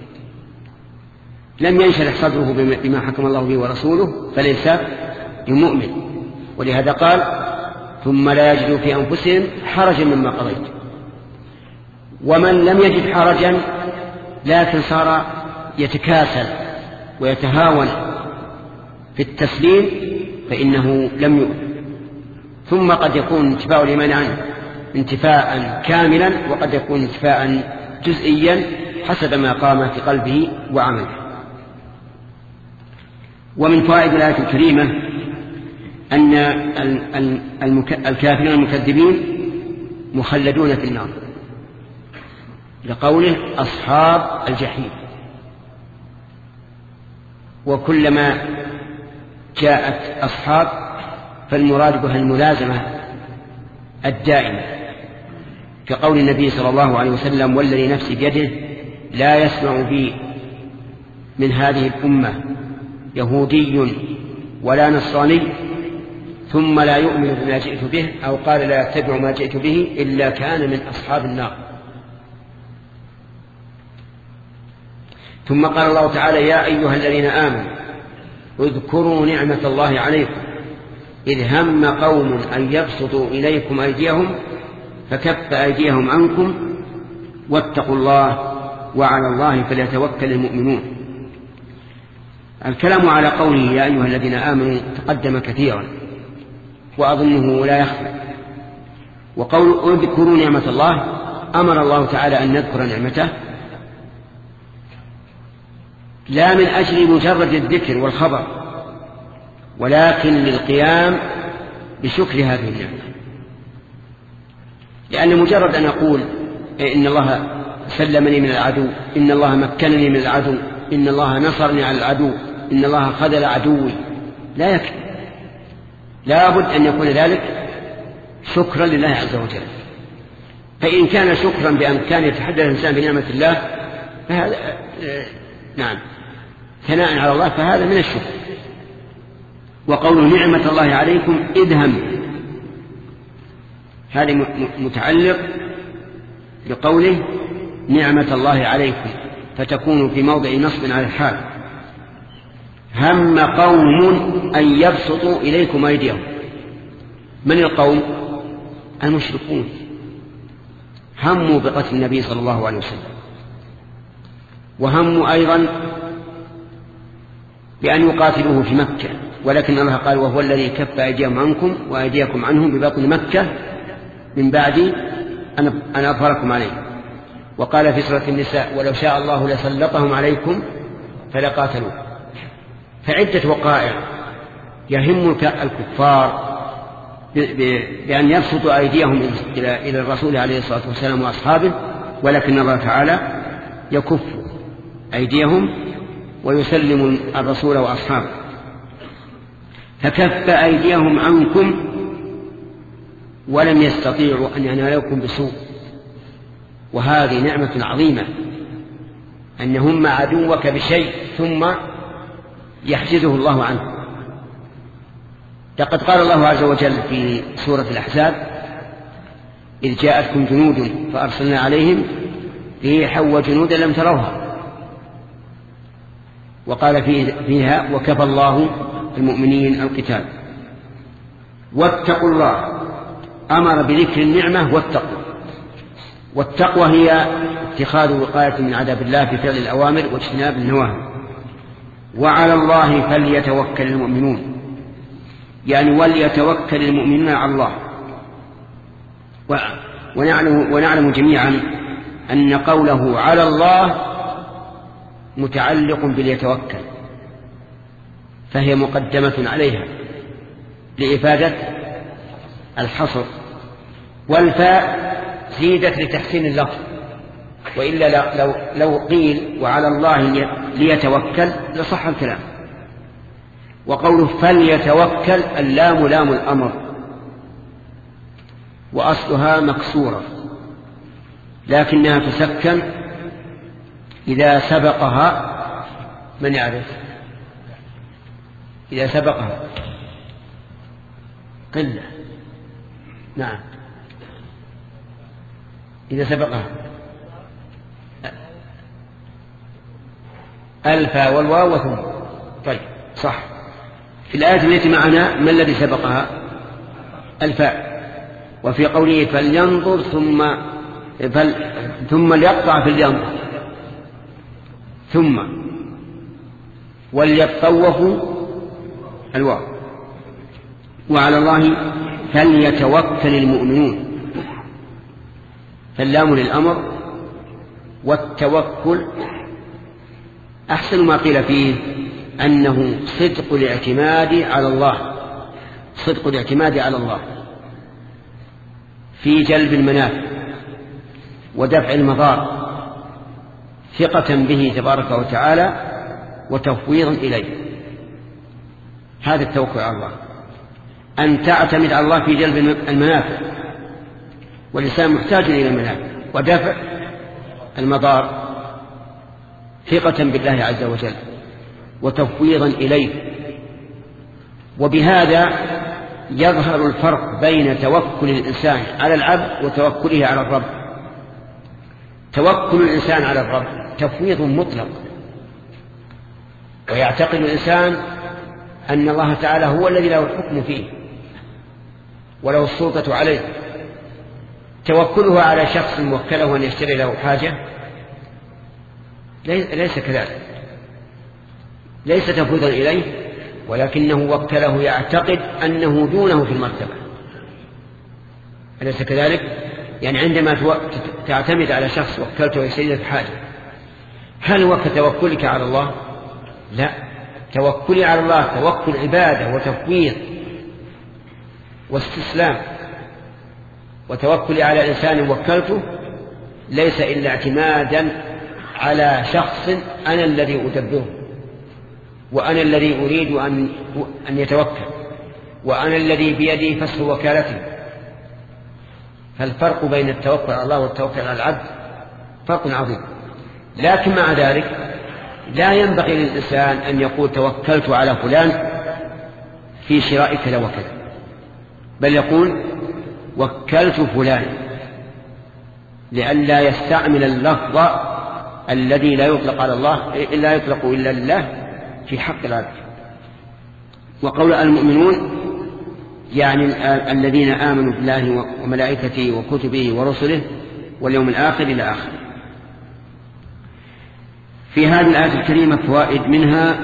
لم ينشرح صدره بما حكم الله به ورسوله فليس بمؤمن، ولهذا قال ثم لا يجدوا في أنفسهم حرجا مما قضيت. ومن لم يجد حرجا لكن صار يتكاسل ويتهاون في التسليم فإنه لم يؤمن. ثم قد يكون انتفاء الإيمان عنه انتفاء كاملا، وقد يكون انتفاء جزئيا حسب ما قام في قلبه وعمله. ومن فوائد الآية الكريمة أن الكافرين المكذبين مخلدون في النار، لقوله أصحاب الجحيم. وكلما جاءت أصحاب فالمراد بها الملازمة الدائمة، كقول النبي صلى الله عليه وسلم والذي نفسي بيده لا يسمع بي من هذه الأمة يهودي ولا نصراني ثم لا يؤمن بما جئت به، أو قال لا يتبع ما جئت به إلا كان من أصحاب النار. ثم قال الله تعالى يا أيها الذين آمنوا اذكروا نعمة الله عليكم إذ هم قوم أن يبسطوا إليكم أيديهم فكف أيديهم عنكم واتقوا الله وعلى الله فليتوكل المؤمنون. الكلام على قوله يا أيها الذين آمنوا تقدم كثيرا وأظنه لا يخفى. وقول اذكروا نعمة الله، أمر الله تعالى أن نذكر نعمته لا من أجل مجرد الذكر والخبر، ولكن للقيام بشكر هذه النعمة. لأن مجرد أن أقول إن الله سلمني من العدو، إن الله مكنني من العدو، إن الله نصرني على العدو، إن الله خذل عدوي، لا يكفي، لا بد أن يكون ذلك شكرا لله عز وجل. فإن كان شكرا بأن كان يتحدث الإنسان بنعمة الله فهذا نعم ثناء على الله، فهذا من الشكر. وقوله نعمة الله عليكم إذ هم، هذا متعلق بقوله نعمة الله عليكم، فتكون في موضع نصب على الحال. هم قوم أن يبسطوا إليكم أيديهم. من القوم؟ المشركون، هموا بقتل النبي صلى الله عليه وسلم، وهموا أيضا بأن يقاتلوه في مكة، ولكن الله قال وهو الذي كف أيديهم عنكم وأيديكم عنهم ببطن مكة من بعد أن أظهركم عليه. وقال في سورة النساء ولو شاء الله لسلطهم عليكم فلقاتلوه. فعدة وقائع يهم الكفار بأن يبسطوا أيديهم إلى الرسول عليه الصلاة والسلام وأصحابه، ولكن الله تعالى يكف أيديهم ويسلم الرسول وأصحابه. فكف أيديهم عنكم ولم يستطيعوا أن ينالوكم بسوء، وهذه نعمة عظيمة أن هم عدوك بشيء ثم يحجزه الله عنه. لقد قال الله عز وجل في سورة الأحزاب إذ جاءتكم جنود فأرسلنا عليهم ريحا وجنودا لم تروها، وقال فيها وكفى الله المؤمنين القتال. واتقوا الله، أمر بذكر النعمة والتقوى. والتقوى هي اتخاذ وقاية من عذاب الله بفعل الأوامر واجتناب النواهي. وعلى الله فليتوكل المؤمنون، يعني وليتوكل المؤمنون على الله. ونعلم, ونعلم جميعا أن قوله على الله متعلق بليتوكل، فهي مقدمة عليها لإفادة الحصر، والفاء زيدت لتحسين اللفظ، وإلا لو, لو قيل وعلى الله ليتوكل لصح الكلام. وقوله فليتوكل اللام لام الأمر، وأصلها مكسورة لكنها تسكن إذا سبقها من يعرف؟ إذا سبقها قلة، نعم إذا سبقها ألفا والواو وثم. طيب صح. في الآية التي معنا ما الذي سبقها؟ الفاء. وفي قوله فلينظر ثم فل ثم ليقطع في الينظر ثم وليطوفوا الواو. وعلى الله فليتوكل المؤمنون، فاللام للأمر، والتوكل أحسن ما قيل فيه أنه صدق الاعتماد على الله، صدق الاعتماد على الله في جلب المنافع ودفع المضار، ثقة به تبارك وتعالى وتفويضا إليه. هذا التوكل على الله، أن تعتمد على الله في جلب المنافع، والإنسان محتاج إلى المنافع ودفع المضار، ثقة بالله عز وجل وتفويضا إليه. وبهذا يظهر الفرق بين توكل الإنسان على العبد وتوكله على الرب. توكل الإنسان على الرب تفويض مطلق، ويعتقد الإنسان أن الله تعالى هو الذي له الحكم فيه، وله السلطة عليه، توكله على شخص وكله أن يشتري له حاجة ليس كذلك، ليس تفويضا إليه، ولكنه وكله يعتقد أنه دونه في المرتبة. أليس كذلك؟ يعني عندما تعتمد على شخص وكلته يشتري لك حاجة، هل هو كتوكلك على الله؟ لا، توكلي على الله توكل عبادة وتفويض واستسلام، وتوكلي على إنسان وكلته ليس إلا اعتمادا على شخص أنا الذي أدبره، وأنا الذي أريد أن أن يتوكل، وأنا الذي بيدي فسخ وكالته. فالفرق بين التوكل على الله والتوكل على العبد فرق عظيم. لكن مع ذلك لا ينبغي للإنسان أن يقول توكلت على فلان في شراء كذا وكذا، بل يقول وكلت فلان، لئلا يستعمل اللفظ الذي لا يطلق على الله إلا يطلق إلا لله في حق العبد. وقول المؤمنون يعني الذين آمنوا بالله وملائكته وكتبه ورسله واليوم الآخر إلى آخر. في هذه الآية الكريمة فوائد، منها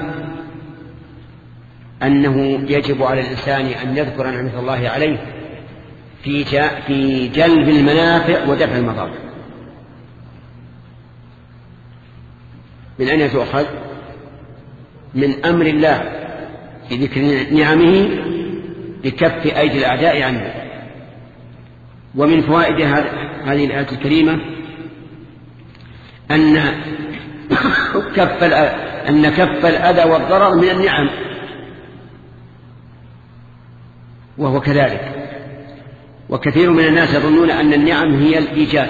أنه يجب على الإنسان أن يذكر نعمة الله عليه في في جلب المنافع ودفع المضار. من أين تؤخذ؟ من أمر الله في ذكر نعمه بكف أيدي الأعداء عنه. ومن فوائد هذه الآية الكريمة أن كف أن كف الأذى والضرر من النعم، وهو كذلك. وكثير من الناس يظنون أن النعم هي الإيجاد،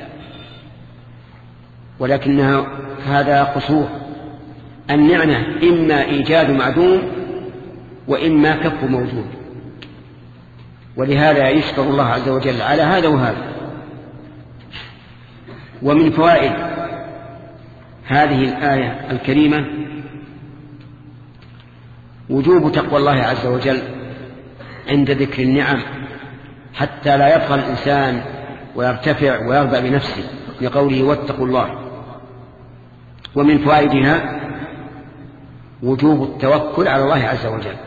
ولكنها هذا قصور. النعمة إما إيجاد معدوم وإما كف موجود، ولهذا يشكر الله عز وجل على هذا وهذا. ومن فوائد هذه الآية الكريمة وجوب تقوى الله عز وجل عند ذكر النعم، حتى لا يبخل الإنسان ويرتفع ويرضى بنفسه، لقوله واتقوا الله. ومن فوائدها وجوب التوكل على الله عز وجل،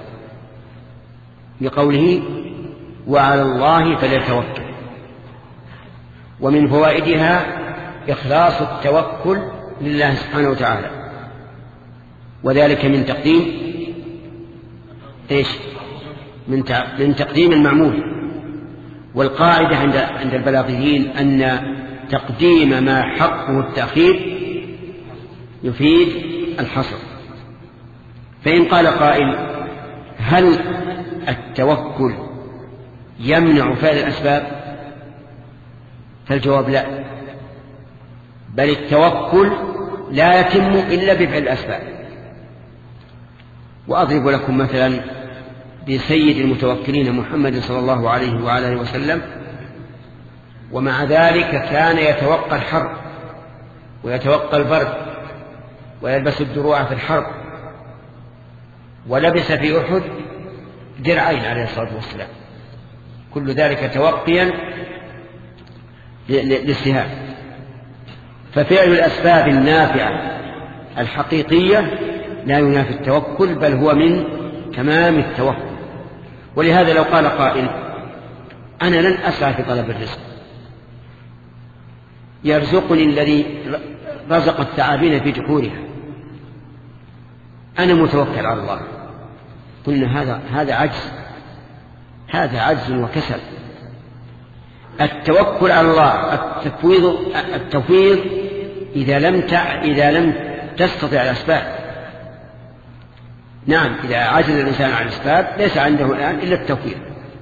لقوله وعلى الله فليتوكل. ومن فوائدها إخلاص التوكل لله سبحانه وتعالى، وذلك من تقديم إيش؟ من من تقديم المعمول. والقاعدة عند عند البلاغيين أن تقديم ما حقه التأخير يفيد الحصر. فإن قال قائل هل التوكل يمنع فعل الأسباب؟ فالجواب لا، بل التوكل لا يتم إلا بفعل الأسباب. وأضرب لكم مثلا بسيد المتوكلين محمد صلى الله عليه وعلى آله وسلم، ومع ذلك كان يتوقى الحرب ويتوقى البرد ويلبس الدروع في الحرب، ولبس في أحد درعين عليه الصلاة والسلام، كل ذلك توقيا للسهام. ففعل الأسباب النافعة الحقيقية لا ينافي التوكل، بل هو من تمام التوكل. ولهذا لو قال قائل أنا لن أسعى في طلب الرزق، يرزقني الذي رزق الثعابين في جحورها، أنا متوكل على الله، قلنا هذا هذا عجز، هذا عجز وكسل. التوكل على الله التفويض التفويض إذا لم تع... إذا لم تستطع الأسباب. نعم، إذا عجز الإنسان عن الأسباب ليس عنده الآن إلا التوفيق.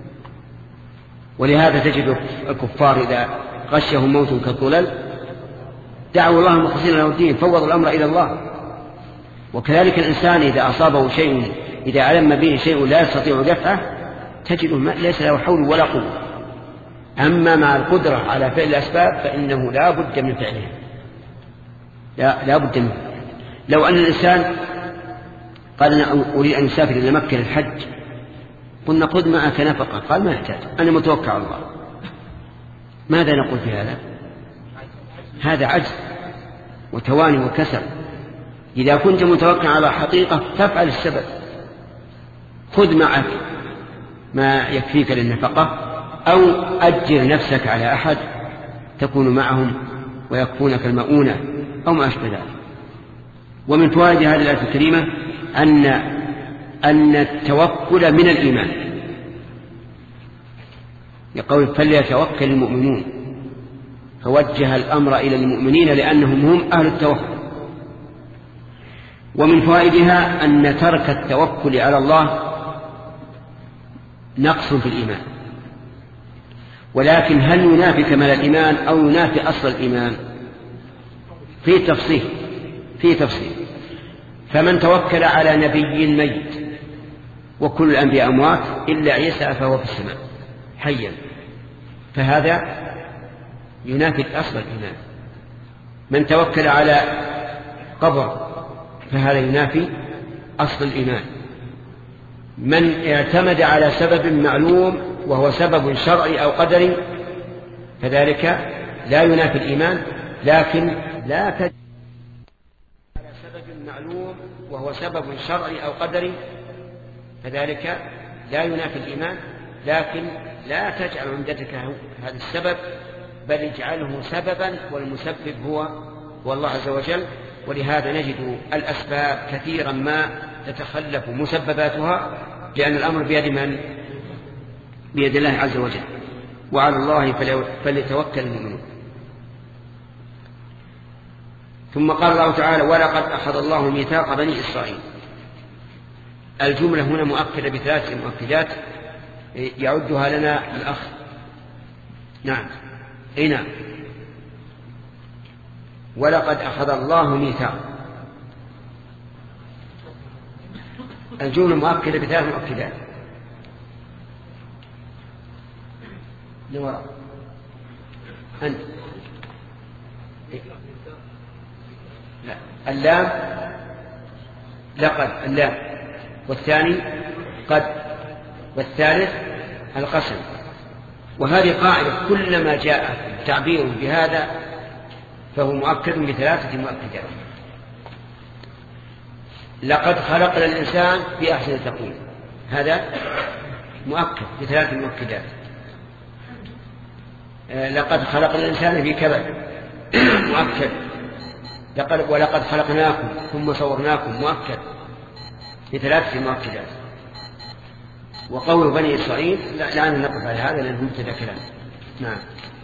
ولهذا تجد الكفار إذا غشهم موت كالظلل دعوا الله مخلصين له الدين، فوضوا الأمر إلى الله. وكذلك الإنسان إذا أصابه شيء، إذا علم به شيء لا يستطيع دفعه، تجده ليس له حول ولا قوة. أما مع القدرة على فعل الأسباب فإنه لا بد من فعلها، لا, لا بد منه. لو أن الإنسان قال أنا أريد أن أسافر إلى مكة للحج، قلنا خذ معك نفقة، قال ما يحتاج أنا متوكل على الله. ماذا نقول في هذا؟ هذا عجز وتواني وكسل. إذا كنت متوكل على حقيقة فافعل السبب، خذ معك ما يكفيك للنفقة أو أجر نفسك على أحد تكون معهم ويكفونك المؤونة أو ما أشبه ذلك. ومن فوائد هذه الآية الكريمة أن أن التوكل من الإيمان، يقول فليتوكل المؤمنون، فوجه الأمر إلى المؤمنين لأنهم هم أهل التوكل. ومن فوائدها أن ترك التوكل على الله نقص في الإيمان، ولكن هل ينافي كمال الإيمان أو ينافي أصل الإيمان؟ في تفصيل في تفصيل فمن توكل على نبي ميت، وكل الأنبياء أموات إلا عيسى فهو في السماء حيا، فهذا ينافي أصل الإيمان. من توكل على قبر فهذا ينافي أصل الإيمان. من اعتمد على سبب معلوم وهو سبب شرعي أو قدري فذلك لا ينافي الإيمان، لكن لا تجعل على سبب معلوم وهو سبب شرعي أو قدري فذلك لا ينافي الإيمان، لكن لا تجعل عمدتك هذا السبب، بل اجعله سببا والمسبب هو والله عز وجل. ولهذا نجد الأسباب كثيرا ما تتخلف مسبباتها، لأن الأمر بيد من؟ بيد الله عز وجل، وعلى الله فليتوكل المؤمنون. ثم قال الله تعالى ولقد أخذ الله ميثاق بني إسرائيل. الجملة هنا مؤكدة بثلاث مؤكدات يعدها لنا الأخ. نعم أي نعم، ولقد أخذ الله ميثاق، الجملة مؤكدة بثلاث مؤكدات. لوراء أنت لا اللام لقد اللام، والثاني قد، والثالث القسم. وهذه قاعدة كلما جاء تعبير بهذا فهو مؤكد بثلاثة مؤكدات. لقد خلقنا الإنسان في أحسن تقويم، هذا مؤكد بثلاث مؤكدات. لقد خلقنا الإنسان في كبد مؤكد. لقد ولقد خلقناكم ثم صورناكم مؤكد بثلاثة مؤكدات. وقول بني إسرائيل لا, لا نقف على هذا لأنه مبتدأ كلام. نعم.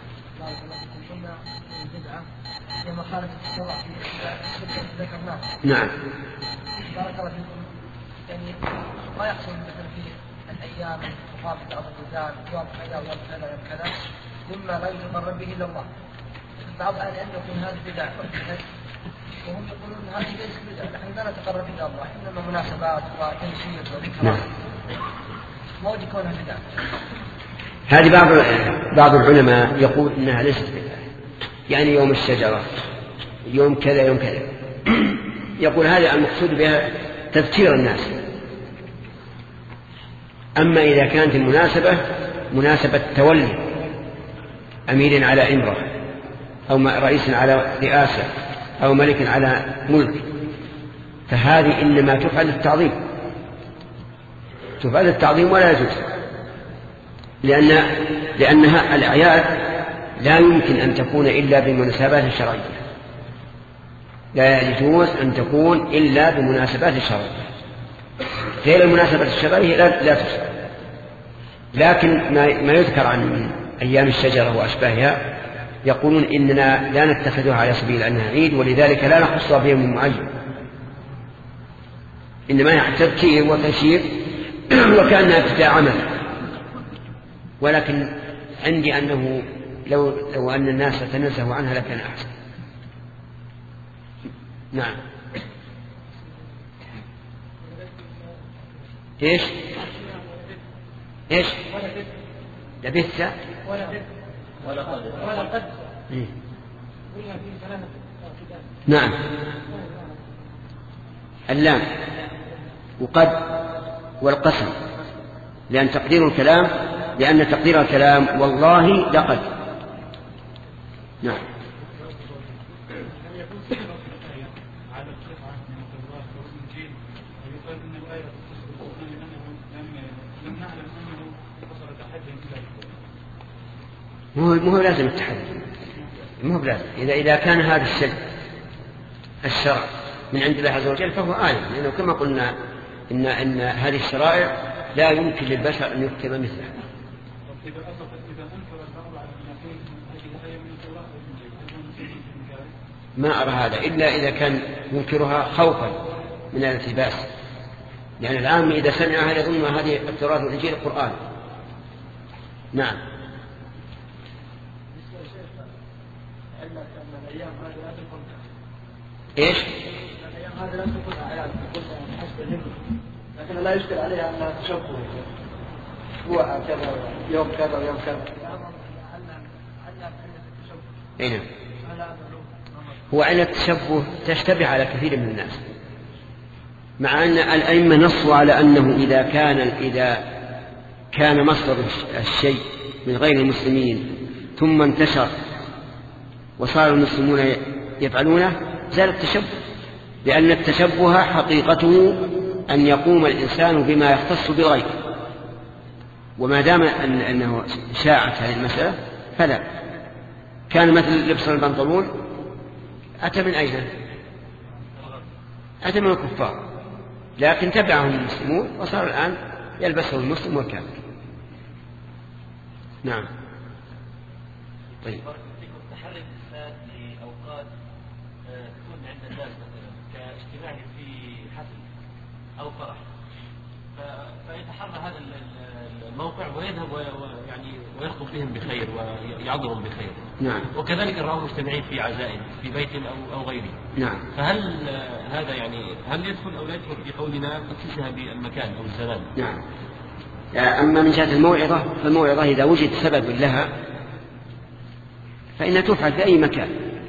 نعم. بارك الله فيكم. يعني ما يحصل مثلا في الأيام مخافة أو الرجال يوم كذا ويوم كذا ويوم كذا مما لا يتقرب به إلا الله. بعض أهل العلم يقول هذه بدع وهم يقولون هذه ليست بدع، نحن لا نتقرب إلى الله، إنما مناسبات وتنشيط وذكرى. ما ودي كونها بدع. هذه بعض بعض العلماء يقول إنها ليست بدع، يعني يوم الشجرة يوم كذا يوم كذا يقول هذا المقصود بها تذكير الناس. أما إذا كانت المناسبة مناسبة تولي أمير على إمرة أو رئيس على رئاسة أو ملك على ملك فهذه إنما تفعل التعظيم، تفعل التعظيم ولا يجوز، لأن لأنها الأعياد لا يمكن أن تكون إلا بمناسبات شرعية، لا يجوز أن تكون إلا بمناسبات الشرعية، غير المناسبات الشرعية لا, لا تشرع. لكن ما, ما يذكر عن أيام الشجرة وأشباهها يقولون إننا لا نتخذها على سبيل أنها عيد، ولذلك لا نخصها بيوم معين، إنما تذكير وتشير وكأنها ابتداء عمل. ولكن عندي أنه لو, لو أن الناس تنزهوا عنها لكان أحسن. نعم. إيش إيش لبثت ولا قد. نعم اللام وقد والقسم لأن تقدير الكلام لأن تقدير الكلام والله لقد. نعم. مو مو لازم التحدي، مو بلازم. إذا إذا كان هذا الشيء الشرع من عند الله عز وجل فهو آية، لأنه كما قلنا إن إن هذه الشرائع لا يمكن للبشر أن يكتب مثلها. ما أرى هذا إلا إذا كان ينكرها خوفا من الالتباس، يعني العام إذا سمعها يظن هذه التوراة والإنجيل القرآن. نعم. إيش؟ الأيام هذه لا تكون أعياد، تكون حسب الهمة، لكن لا يشكل عليها أنها تشبه أسبوع كذا يوم كذا ويوم كذا. أين؟ هو أن التشبه تشتبه على كثير من الناس، مع أن الأئمة نصوا على أنه إذا كان إذا كان مصدر الشيء من غير المسلمين ثم انتشر وصار المسلمون يفعلونه زال التشبه، لأن التشبه حقيقته أن يقوم الإنسان بما يختص بالغير، وما دام أن أنه شاعت هذه المسألة فلا. كان مثل لبس البنطلون أتى من أين؟ أتى من الكفار، لكن تبعهم المسلمون وصار الآن يلبسه المسلم والكافر. نعم. طيب. تحرك الإنسان لأوقات تكون عند الناس مثلا كاجتماع في حفل أو فرح، فيتحرى هذا الموقع ويذهب ويعني ويخطب بهم بخير ويعظهم بخير. نعم. وكذلك الرعاة مجتمعين في عزائم في بيت أو أو غيره. نعم. فهل هذا يعني هل يدخل أو لا يدخل في قولنا تخصيصها بالمكان أو الزمان؟ نعم. أما من جهة الموعظة فالموعظة إذا وجد سبب لها فإنها تفعل في أي مكان،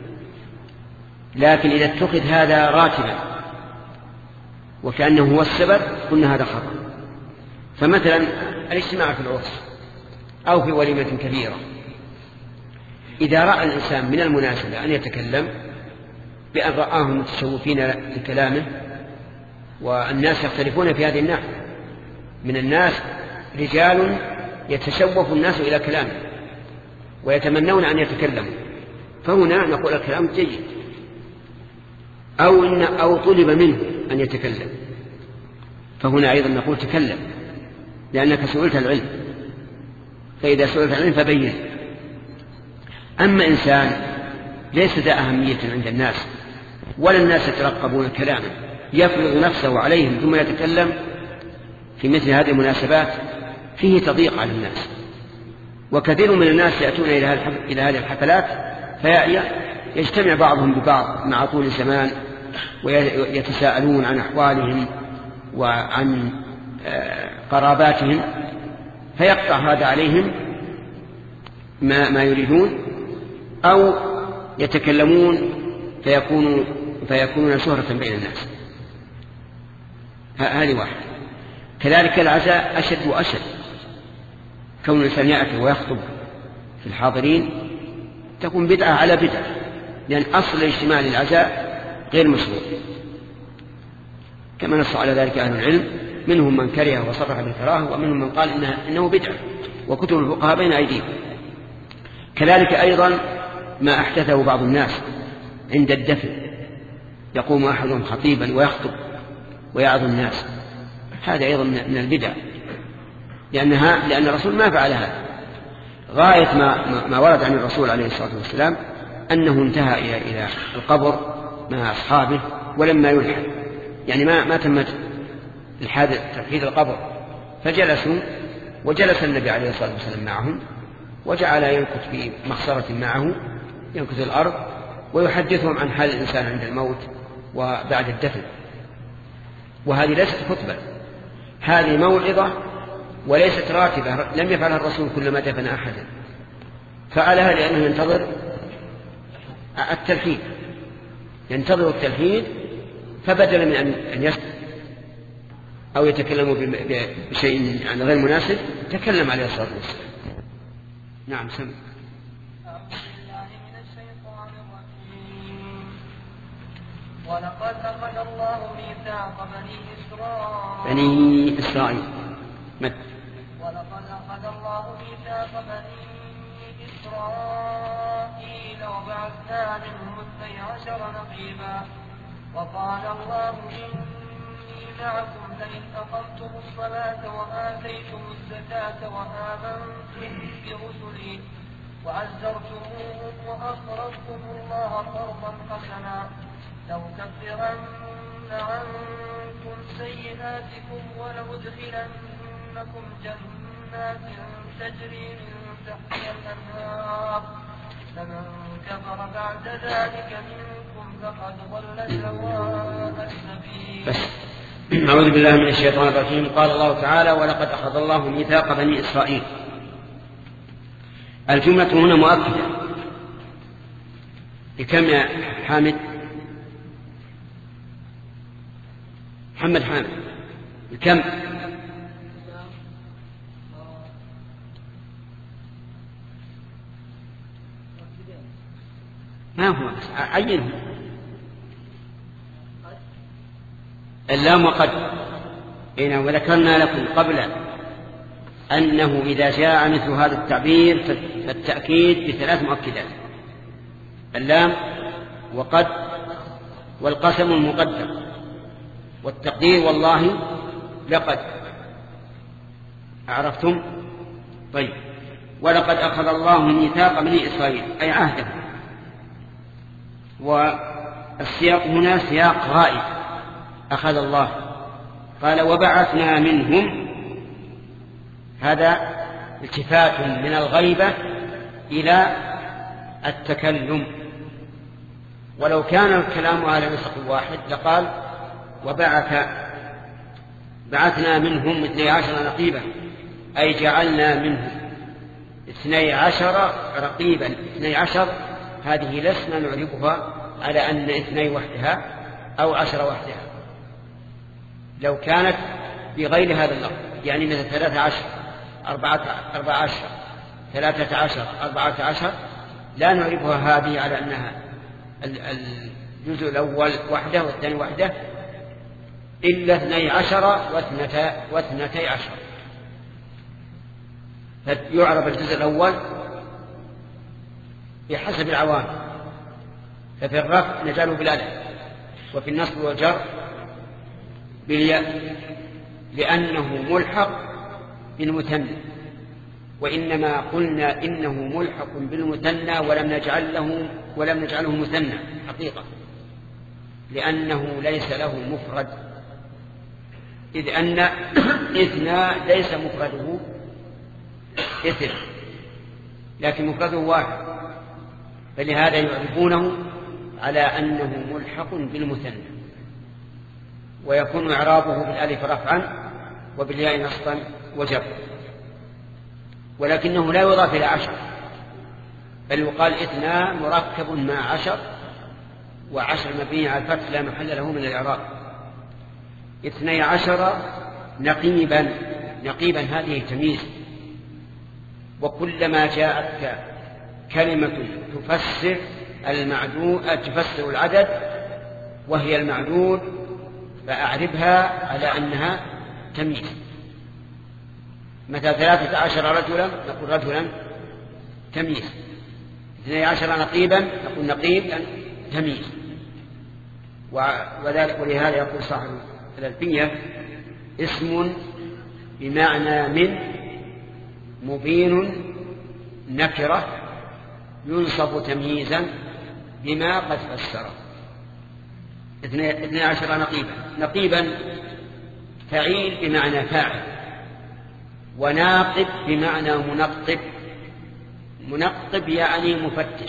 لكن إذا اتخذ هذا راتبا وكأنه هو السبب قلنا هذا خطأ. فمثلا الاجتماع في العرس أو في وليمة كبيرة، إذا رأى الإنسان من المناسبة أن يتكلم بأن رآهم متشوفين لكلامه، والناس يختلفون في هذه الناحية، من الناس رجال يتشوف الناس إلى كلامه ويتمنون أن يتكلموا، فهنا نقول الكلام جيد، أو, إن أو طلب منه أن يتكلم، فهنا أيضا نقول تكلم لأنك سئلت العلم، فإذا سئلت العلم فبين. أما إنسان ليس ذا أهمية عند الناس ولا الناس يترقبون كلامه يفرض نفسه عليهم ثم يتكلم في مثل هذه المناسبات فيه تضييق على الناس. وكثير من الناس يأتون إلى هذه الحفلات فيجتمع بعضهم ببعض مع طول الزمان ويتساءلون عن أحوالهم وعن قراباتهم، فيقطع هذا عليهم ما, ما يريدون، أو يتكلمون فيكونوا فيكونون شهرة بين الناس. هذه واحد. كذلك العزاء أشد وأشد، كون الإنسان يأتي ويخطب في الحاضرين تكون بدعة على بدعة، لأن أصل الاجتماع للعزاء غير مشروع، كما نص على ذلك أهل العلم، منهم من كره وصرح بالكراهة ومنهم من قال إنه, إنه بدعة، وكتب الفقهاء بين أيديهم. كذلك أيضا ما أحدثه بعض الناس عند الدفن، يقوم أحدهم خطيبا ويخطب ويعظ الناس، هذا أيضا من البدع، لأنها لأن الرسول ما فعل هذا. غاية ما, ما ورد عن الرسول عليه الصلاة والسلام أنه انتهى إلى إلى القبر مع أصحابه ولما يلحد، يعني ما ما تمت الحادث تفحيد القبر، فجلسوا وجلس النبي عليه الصلاة والسلام معهم وجعل ينكت في مخصرة معه ينكت الأرض ويحدثهم عن حال الإنسان عند الموت وبعد الدفن. وهذه ليست خطبة، هذه موعظة وليست راتبة، لم يفعلها الرسول كلما دفن أحدا، فعلها لأنه ينتظر التلحيد، ينتظر التلحيد، فبدل من أن يسكت أو يتكلم بشيء يعني غير مناسب تكلم عليه الصلاة والسلام. نعم سمع. ولقد أخذ الله ميثاق بني إسرائيل بني إسرائيل مد. ولقد أخذ الله ميثاق بني إسرائيل وبعثنا منهم اثني عشر نقيبا وقال الله إني معكم لئن أقمتم الصلاة وآتيتم الزكاة وآمنتم برسلي وعزرتموهم وأقرضتم الله قرضا حسنا لأكفرن عنكم سيئاتكم ولأدخلنكم جنات تجري من تحتها الأنهار فمن كفر بعد ذلك منكم فقد ضل سواء السبيل. أعوذ بالله من الشيطان الرجيم. قال الله تعالى ولقد أخذ الله ميثاق بني إسرائيل. الجملة هنا مؤكدة بكم يا حامد؟ محمد حامد بكم؟ ما هو عينه اللام وقد إنا وذكرنا لكم قبل أنه إذا جاء مثل هذا التعبير فالتأكيد بثلاث مؤكدات: اللام وقد والقسم المقدر والتقدير والله لقد. عرفتم؟ طيب. ولقد أخذ الله ميثاق بني إسرائيل أي عهده، والسياق هنا سياق غائب. أخذ الله قال وبعثنا منهم، هذا التفات من الغيبة إلى التكلم، ولو كان الكلام على نسق واحد لقال وبعث بعثنا منهم اثني عشر رقيبا أي جعلنا منهم اثني عشر رقيبا. اثني عشر هذه لسنا نعربها على أن اثني وحدها أو عشر وحدها، لو كانت بغير هذا اللفظ يعني مثل ثلاثة عشر أربعة أربعة عشر ثلاثة عشر أربعة عشر لا نعربها هذه على أنها الجزء الأول وحده والثاني وحده، إلا اثني عشر واثنتي عشر، فيعرف الجزء الأول بحسب العوامل، ففي الرفع نجعله بالألف وفي النصب والجر بالياء لأنه ملحق بالمثنى، وإنما قلنا إنه ملحق بالمثنى ولم نجعل له ولم نجعله مثنى حقيقة لأنه ليس له مفرد، إذ أن إثنى ليس مفرده إثن لكن مفرده واحد، فلهذا يعرفونه على أنه ملحق بالمثنى، ويكون إعرابه بالألف رفعا وبالياء نصبا وجرا، ولكنه لا يضاف إلى عشر، بل يقال اثنا مركب مع عشر، وعشر مبني على الفتح لا محل له من الإعراب. اثني عشر نقيبا، نقيبا هذه تمييز، وكلما جاءتك كلمة تفسر المعدود تفسر العدد وهي المعدود فأعربها على أنها تمييز. متى ثلاثة عشر رجلا نقول رجلا تمييز، اثني عشر نقيبا نقول نقيب تمييز، وذلك ولهذا يقول صاحب الألفية اسم بمعنى من مبين نكرة ينصب تمييزا بما قد فسره. اثني عشر نقيبا، نقيبا فعيل بمعنى فاعل، وناقب بمعنى منقب. منقب يعني مفتش،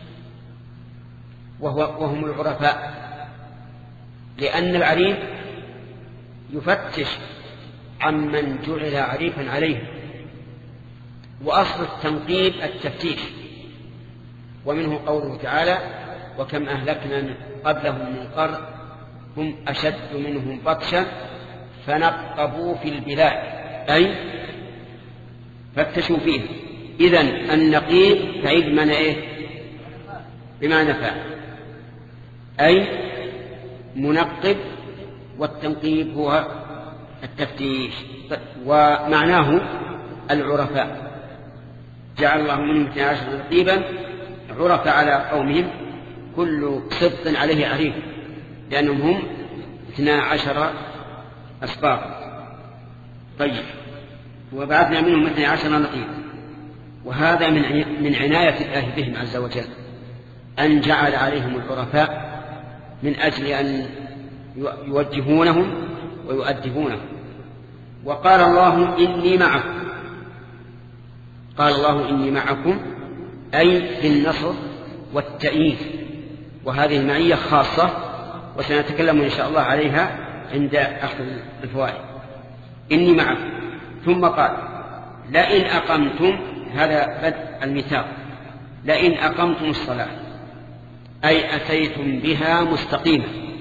وهو وهم العرفاء، لأن العريف يفتش عمن جعل عريفا عليه، وأصل التنقيب التفتيش، ومنه قوله تعالى وكم أهلكنا قبلهم من قرن هم أشد منهم بطشا فنقبوا في البلاد، أي فتشوا فيه. إذن النقيب تعيد من إيه؟ بمعنى فاعل، أي منقب، والتنقيب هو التفتيش، ومعناه العرفاء. جعل الله منهم اثني عشر نقيبا عرف على قومهم، كل سبط عليه عريف، لأنهم هم اثنا عشر أسباط. طيب، وبعثنا منهم اثني عشر نقيبا، وهذا من من عناية الله بهم عز وجل، أن جعل عليهم العرفاء من أجل أن يوجهونهم ويؤدبونهم. وقال الله إني معكم، قال الله إني معكم أي في النصر والتأييد، وهذه المعية خاصة وسنتكلم إن شاء الله عليها عند أخذ الفوائد. إني معكم. ثم قال لئن أقمتم، هذا بدء الميثاق، لئن أقمتم الصلاة أي أتيتم بها مستقيمة.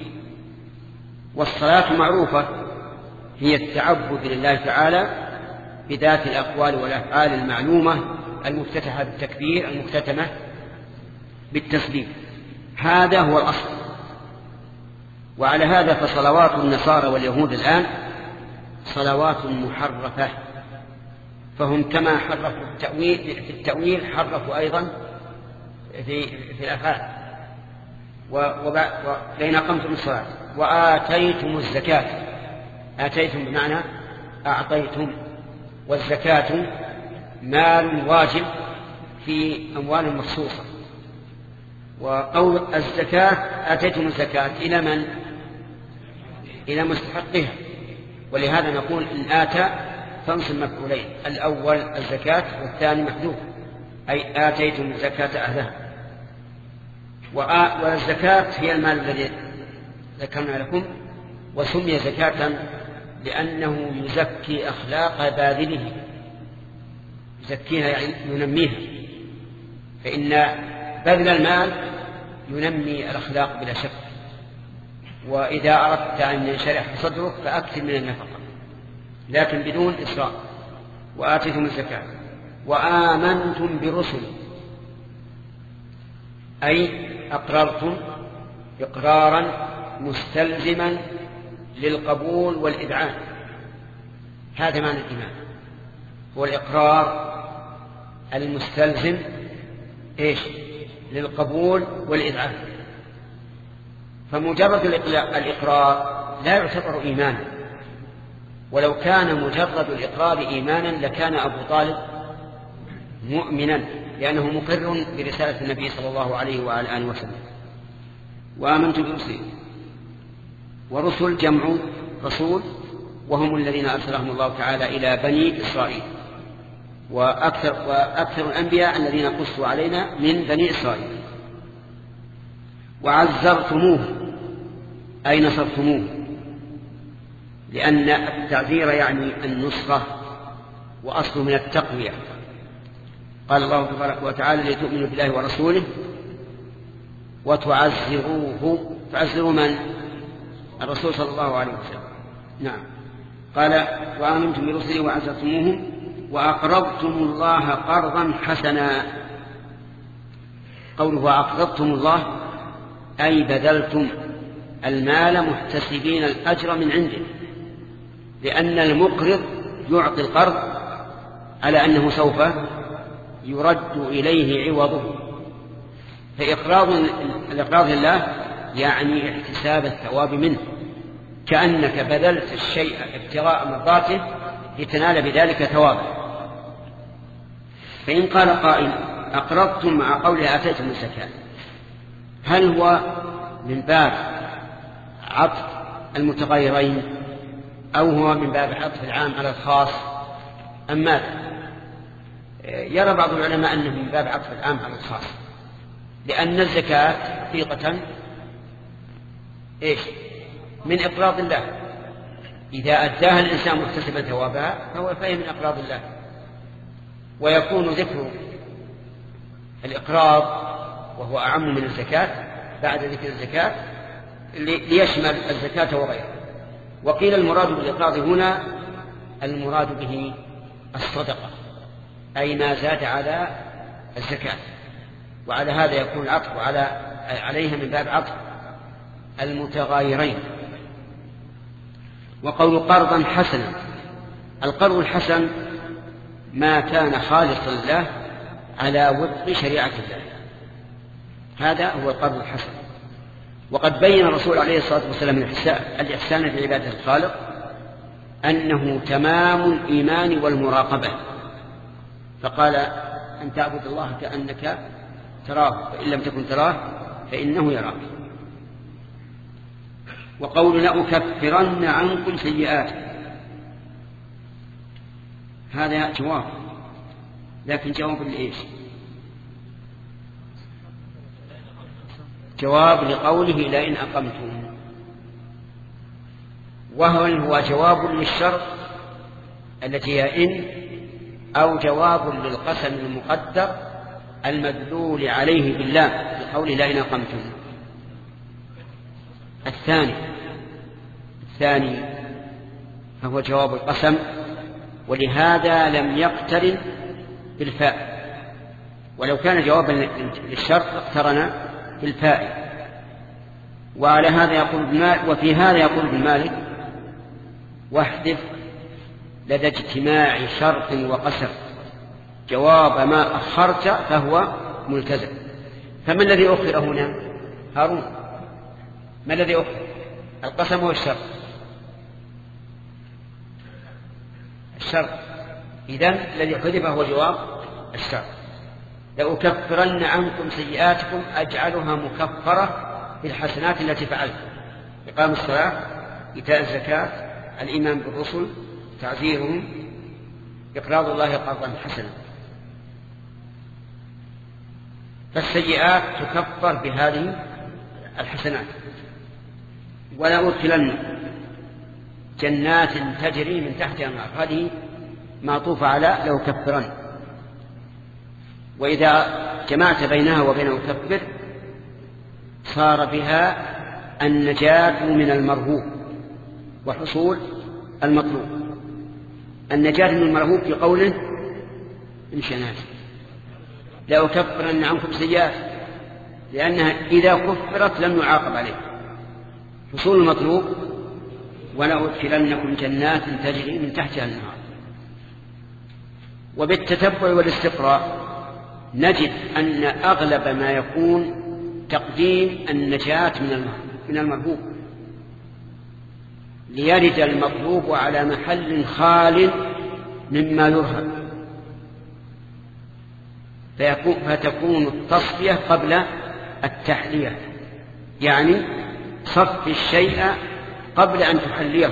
والصلاة معروفة هي التعبد لله تعالى بذات الأقوال والأفعال المعلومة المفتتحة بالتكبير، المختتمة بالتسليم. هذا هو الأصل. وعلى هذا فصلوات النصارى واليهود الآن صلوات محرفة، فهم كما حرفوا التأويل في التأويل حرفوا أيضا في, في الأفعال. ولئن أقمتم الصلاة وآتيتم الزكاة، آتيتم بمعنى أعطيتم، والزكاة مال واجب في أموال مخصوصة. وقول الزكاة آتيتم الزكاة إلى من؟ إلى مستحقها. ولهذا نقول إن آتى فانصب مفعولين، الأول الزكاة والثاني محذوف، أي آتيتم الزكاة أهلها. والزكاة هي المال الذي ذكرنا لكم، وسمي زكاة لأنه يزكي أخلاق باذله، يزكيها يعني ينميها، فإن بذل المال ينمي الأخلاق بلا شك. وإذا أردت أن ينشرح صدرك فأكثر من النفقة، لكن بدون إسراف. وآتيتم الزكاة وآمنتم برسل، أي أقررتم إقرارا مستلزما للقبول والإذعان. هذا معنى الإيمان، هو الإقرار المستلزم إيش؟ للقبول والإذعان. فمجرد الإقرار لا يعتبر إيمانا، ولو كان مجرد الإقرار إيمانا لكان أبو طالب مؤمنا، لأنه مقر برسالة النبي صلى الله عليه وعلى آله وسلم. وآمنت برسله، ورسل جمع رسول، وهم الذين أرسلهم الله تعالى إلى بني إسرائيل. وأكثر, وأكثر الأنبياء الذين قصوا علينا من بني إسرائيل. وعزرتموه أي نصرتموه، لأن التعذير يعني النصرة، وأصله من التقوية. قال الله تبارك وتعالى لتؤمنوا بالله ورسوله وتعزروه. تعزروا من؟ الرسول صلى الله عليه وسلم. نعم. قال وآمنتم برسله وعزرتموه وأقرضتم الله قرضا حسنا. قوله وأقرضتم الله أي بذلتم المال محتسبين الأجر من عنده، لأن المقرض يعطي القرض على أنه سوف يرد إليه عوضه. فإقراض الإقراض لله يعني احتساب الثواب منه، كأنك بذلت الشيء ابتغاء مرضاته لتنال بذلك ثوابا. فإن قال قائل أقرضتم مع قوله آتيتم الزكاة، هل هو من باب عطف المتغيرين أو هو من باب عطف العام على الخاص أم ماذا؟ يرى بعض العلماء أنه من باب عطف العام على الخاص، لأن الزكاة حقيقة إيش؟ من إقراض الله، إذا أداها الإنسان محتسبا ثوابها فهو فهي من إقراض الله. ويكون ذكر الإقراض وهو أعم من الزكاة بعد ذكر الزكاة ليشمل الزكاة وغيرها. وقيل المراد بالإقراض هنا المراد به الصدقة، أي ما زاد على الزكاة، وعلى هذا يكون العطف على عليها من باب عطف المتغايرين. وقول قرضا حسنا، القرض الحسن ما كان خالصا لله على وفق شريعة الله، هذا هو القرض الحسن. وقد بين الرسول عليه الصلاة والسلام الإحسان في عبادة الخالق أنه تمام الإيمان والمراقبة، فقال أن تعبد الله كأنك تراه فإن لم تكن تراه فإنه يراك. وقول لأكفرن عنكم سيئاتكم، هذا جواب، لكن جواب لإيش؟ جواب لقوله لئن أقمتم، وهو هو جواب للشرط التي هي إن، أو جواب للقسم المقدر المدلول عليه بالله بقوله لئن أقمتم. الثاني الثاني فهو جواب القسم، ولهذا لم يقترن بالفاء، ولو كان جوابا للشرط اقترن بالفاء. وعلى هذا يقول بمالك، وفي هذا يقول بمالك واحذف لدى اجتماع شرط وقسم جواب ما أخرت فهو ملتزم. فما الذي أخر هنا؟ هارون، ما الذي أخر؟ القسم والشرط. الشرط إذن الذي حذف هو جواب الشرط. لأكفرن عنكم سيئاتكم أجعلها مكفرة بالحسنات التي فعلتم: إقام الصلاة، إيتاء الزكاة، الإيمان بالرسل، تعزيرهم، إقراض الله قرضا حسنا. فالسيئات تكفر بهذه الحسنات. ولا أدخلن جنات تجري من تحتها الأنهار، هذه معطوفة على لو كفرن. وإذا جمعت بينها وبين كفر صار بها النجاة من المرهوب وحصول المطلوب. النجاة من المرهوب في قوله انشنات لا أكفرن عنكم سيئات، لأنها إذا كفرت لم يعاقب عليه. حصول المطلوب ولا أدخلنكم جنات تجري من تحتها الأنهار. وبالتتبع والاستقراء نجد أن أغلب ما يكون تقديم النجاة من المرهوب، ليرد المطلوب على محل خال مما يرهب، فتكون التصفية قبل التحلية، يعني صف الشيء قبل أن تحليه،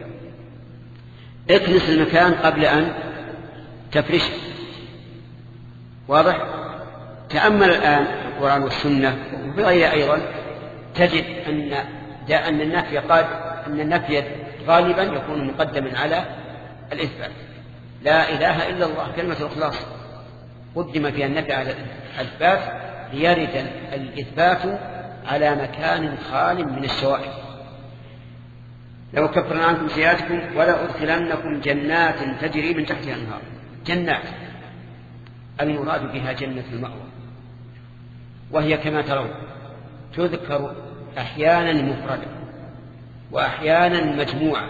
اكنس المكان قبل أن تفرشه. واضح؟ تأمل الآن القرآن والسنة وفي غيرها أيضا تجد أن أن النفي قد أن النفي غالبا يكون مقدما على الإثبات. لا إله إلا الله كلمة الإخلاص قدم فيها النفي على الإثبات ليرد الإثبات على مكان خال من الشوائب. لو كفرنا عنكم سيئاتكم ولا أدخلنكم جنات تجري من تحتها الأنهار. جنات المراد بها جنة المأوى، وهي كما ترون تذكر أحيانا مفردة وأحيانا مجموعة.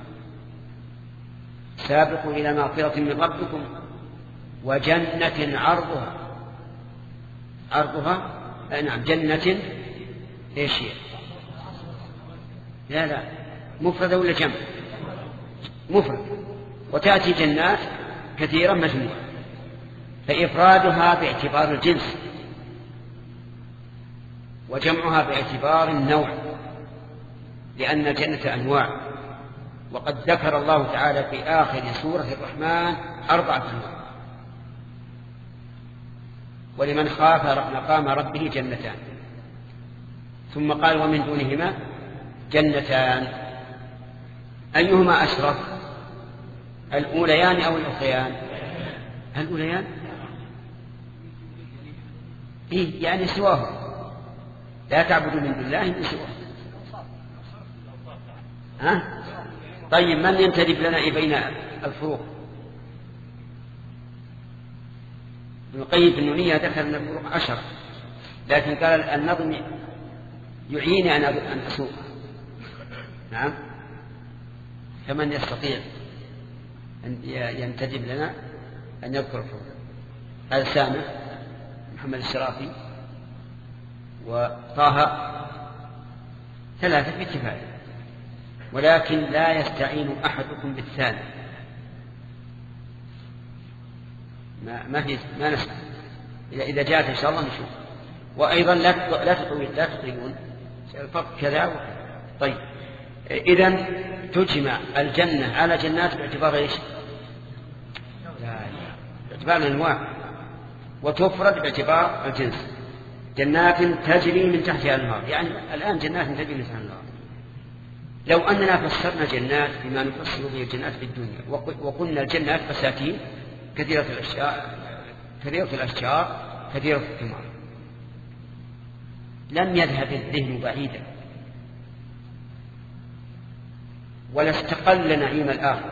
سابقوا إلى مغفرة من ربكم وجنة عرضها عرضها نعم جنة ايش هي؟ لا لا مفردة ولا جمع؟ مفرد. وتأتي جنات كثيرة مجموعة، فإفرادها باعتبار الجنس وجمعها باعتبار النوع، لأن الجنة أنواع. وقد ذكر الله تعالى في آخر سورة الرحمن أربعة أنواع: ولمن خاف مقام ربه جنتان، ثم قال ومن دونهما جنتان. أيهما أشرف، الأوليان أو الأخريان؟ الأوليان إيه؟ يعني سواهم، لا تعبدوا من دون الله من سواه. ها؟ طيب من ينتدب لنا بين الفروق؟ ابن القيم في النونية ذكر أن الفروق عشر، لكن قال النظم يعيني أن أسوق. نعم، فمن يستطيع أن ينتدب لنا أن يذكر الفروق؟ هذا سامع محمد الشرافي وطه، ثلاثة باتفاق، ولكن لا يستعين أحدكم بالثاني. ما ما في ما نسمع، إذا إذا جاءت إن شاء الله نشوف. وأيضا لا لا تطويل لا تطيلون الفرق كذا وكذا. طيب، إذن تجمع الجنة على جنات باعتبار إيش؟ باعتبار الأنواع، وتفرد باعتبار الجنس. جنات تجري من تحتها الأنهار، يعني الآن جنات تجري من تحتها الأنهار. لو أننا فسرنا جنات بما نفسر به الجنات في الدنيا وقلنا الجنات بساتين كثيرة الأشجار كثيرة الأشجار كثيرة الثمار، لم يذهب الذهن بعيدا ولا استقل نعيم الآخر.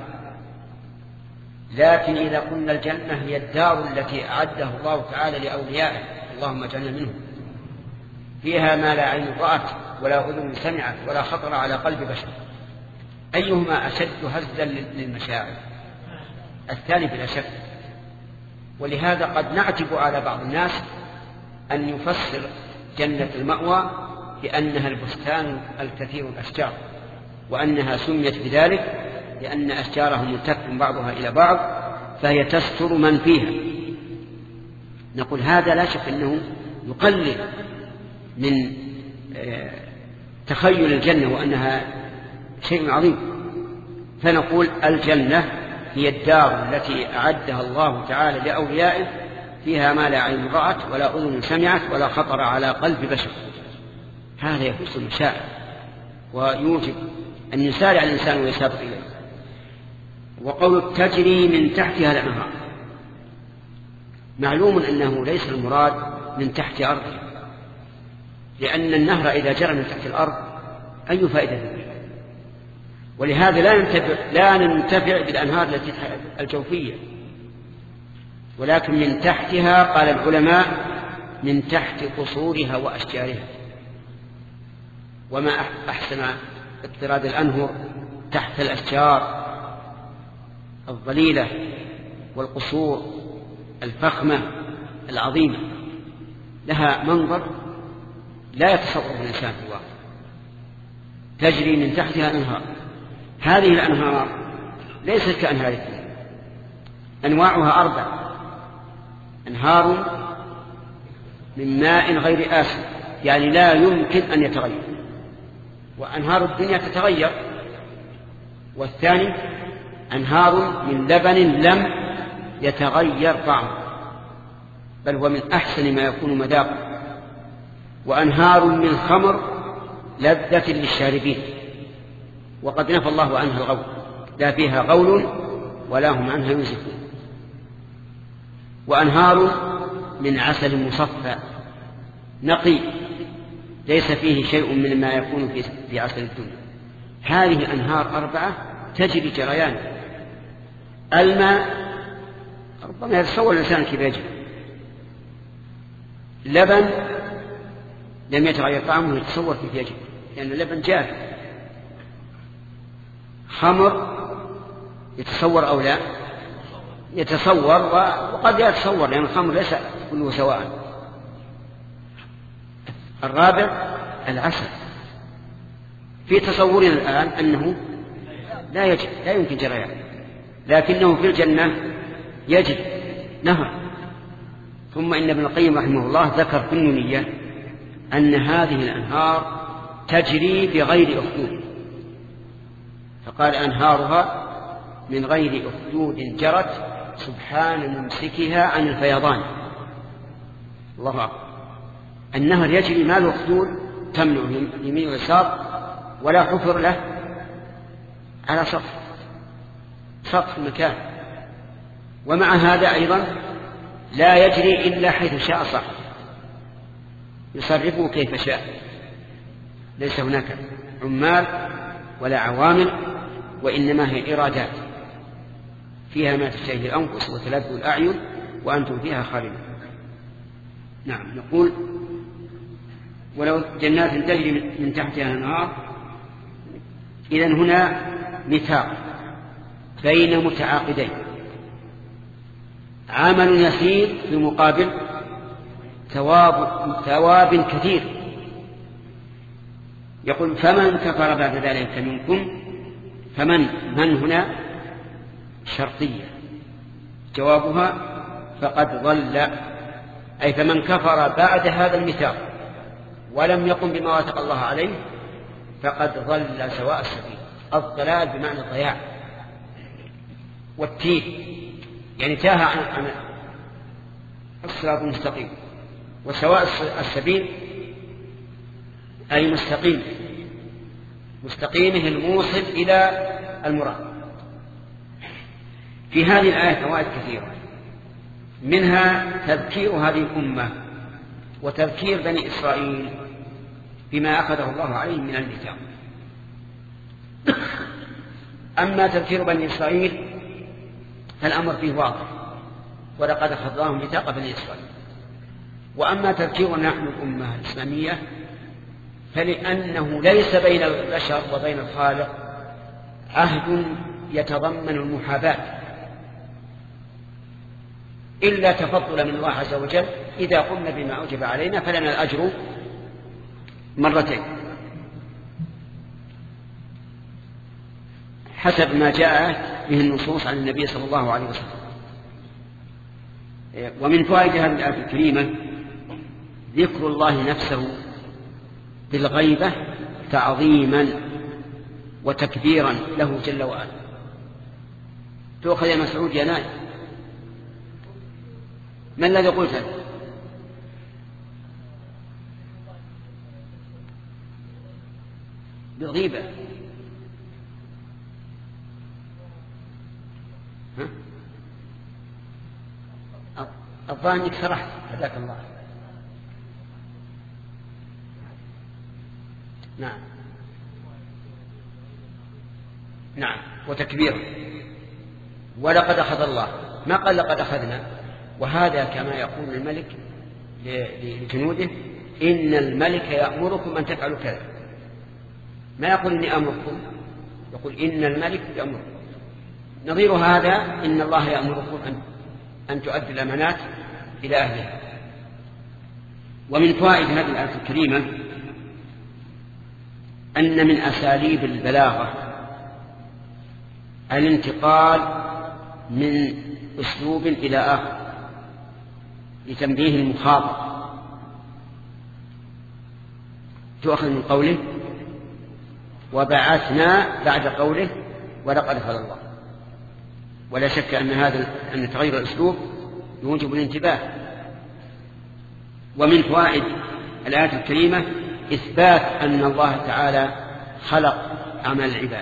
لكن إذا قلنا الجنة هي الدار التي أعدها الله تعالى لأوليائه، اللهم اجعلنا منهم، فيها ما لا عين رأت ولا أذن سمعت ولا خطر على قلب بشر، أيهما أشد هزا للمشاعر؟ الثاني بلا شك. ولهذا قد نعتب على بعض الناس أن يفسر جنة المأوى بأنها البستان الكثير الأشجار، وأنها سميت بذلك لأن أشجارها ملتف بعضها إلى بعض فهي تستر من فيها. نقول هذا لا شك أنه يقلل من تخيل الجنة وأنها شيء عظيم. فنقول الجنة هي الدار التي أعدها الله تعالى لأوليائه، فيها ما لا عين رأت ولا أذن سمعت ولا خطر على قلب بشر. هذا يخص المشاعر ويوجب أن يسارع الإنسان ويسابق إليه. وقول تجري من تحتها الأنهار، معلوم أنه ليس المراد من تحت أرضها، لأن النهر إذا جرى من تحت الأرض أي فائدة فيه؟ ولهذا لا ننتفع, لا ننتفع بالأنهار التي الجوفية، ولكن من تحتها. قال العلماء من تحت قصورها وأشجارها. وما أحسن اضطراد الأنهر تحت الأشجار الظليلة والقصور الفخمة العظيمة، لها منظر لا يتصوره الإنسان في الواقع. تجري من تحتها أنهار. هذه الأنهار ليست كأنهار الدنيا، أنواعها أربع: أنهار من ماء غير آسن، يعني لا يمكن أن يتغير، وأنهار الدنيا تتغير. والثاني أنهار من لبن لم يتغير طعمه، بل هو من أحسن ما يكون مذاقا. وأنهار من خمر لذة للشاربين، وقد نفى الله عنها الغول، لا فيها غول ولا هم عنها ينزفون. وأنهار من عسل مصفى نقي ليس فيه شيء من ما يكون في عسل الدنيا. هذه أنهار أربعة تجري جريان. الماء ربما يتصور الإنسان كيف يجري. لبن لم يتغير طعمه يتصور كيف يجري، لأن اللبن جاف. خمر يتصور أو لا يتصور، وقد يتصور لأن الخمر ليس كله سواء. الرابع العسل، في تصورنا الآن أنه لا يجب لا يمكن جريان، لكنه في الجنة يجب نهر. ثم إن ابن القيم رحمه الله ذكر في النونية أن هذه الأنهار تجري بغير أخدود، فقال أنهارها من غير أخدود جرت سبحان ممسكها عن الفيضان. الله أكبر. النهر يجري ما له أخدود تمنع يمين ويسار، ولا حفر له على سطح سطح المكان. ومع هذا أيضا لا يجري إلا حيث شاء صح، يصرفه كيف شاء، ليس هناك عمال ولا عوامل وإنما هي إرادات فيها ما تشتهي الأنفس وتلذ الأعين وأنتم فيها خالدون. نعم. نقول ولو جنات تجري من تحتها الأنهار، إذن هنا مثال بين متعاقدين، عمل يسير في مقابل ثواب ثواب كثير. يقول فمن كفر بعد ذلك منكم، فمن من هنا شرطية جوابها فقد ضل، أي فمن كفر بعد هذا المثال ولم يقم بما وافق الله عليه فقد ضل سواء السبيل. الضلال بمعنى الضياع والتيه، يعني تاه عن الصراط المستقيم. وسواء السبيل أي مستقيم، مستقيمه الموصل إلى المراد. في هذه الآية فوائد كثيرة، منها تذكير هذه الأمة وتذكير بني إسرائيل بما أخذه الله عليهم من الميثاق. أما تذكير بني إسرائيل فالأمر فيه واضح، ولقد أخذناهم ميثاق بني إسرائيل. وأما تذكيرنا نحن الأمة الإسلامية فلأنه ليس بين البشر وبين الخالق عهد يتضمن المحاباة إلا تفضل من الله عز وجل. إذا قمنا بما أوجب علينا فلنا الأجر مرتين حسب ما جاء به النصوص عن النبي صلى الله عليه وسلم. ومن فوائد هذه الآية الكريمة ذكر الله نفسه بالغيبة تعظيما وتكبيرا له جل وعلا. تؤخذ يا مسعود يا نائم، ما الذي قلته؟ بالغيبة. ها؟ الظاهر انك سرحت، هداك الله. نعم نعم وتكبير. ولقد أخذ الله، ما قال لقد أخذنا. وهذا كما يقول الملك لجنوده إن الملك يأمركم أن تفعلوا كذا، ما يقول إني أمركم، يقول إن الملك يأمركم. نظير هذا إن الله يأمركم أن, أن تؤدوا الأمانات إلى أهلها. ومن فوائد هذه الآية الكريمة أن من أساليب البلاغة الانتقال من أسلوب إلى آخر لتنبيه المخاطب. تؤخذ من قوله وبعثنا بعد قوله ولقد أخذ الله. ولا شك أن هذا أن تغير الأسلوب يوجب الانتباه. ومن فوائد الآية الكريمة إثبات أن الله تعالى خلق أعمال العباد،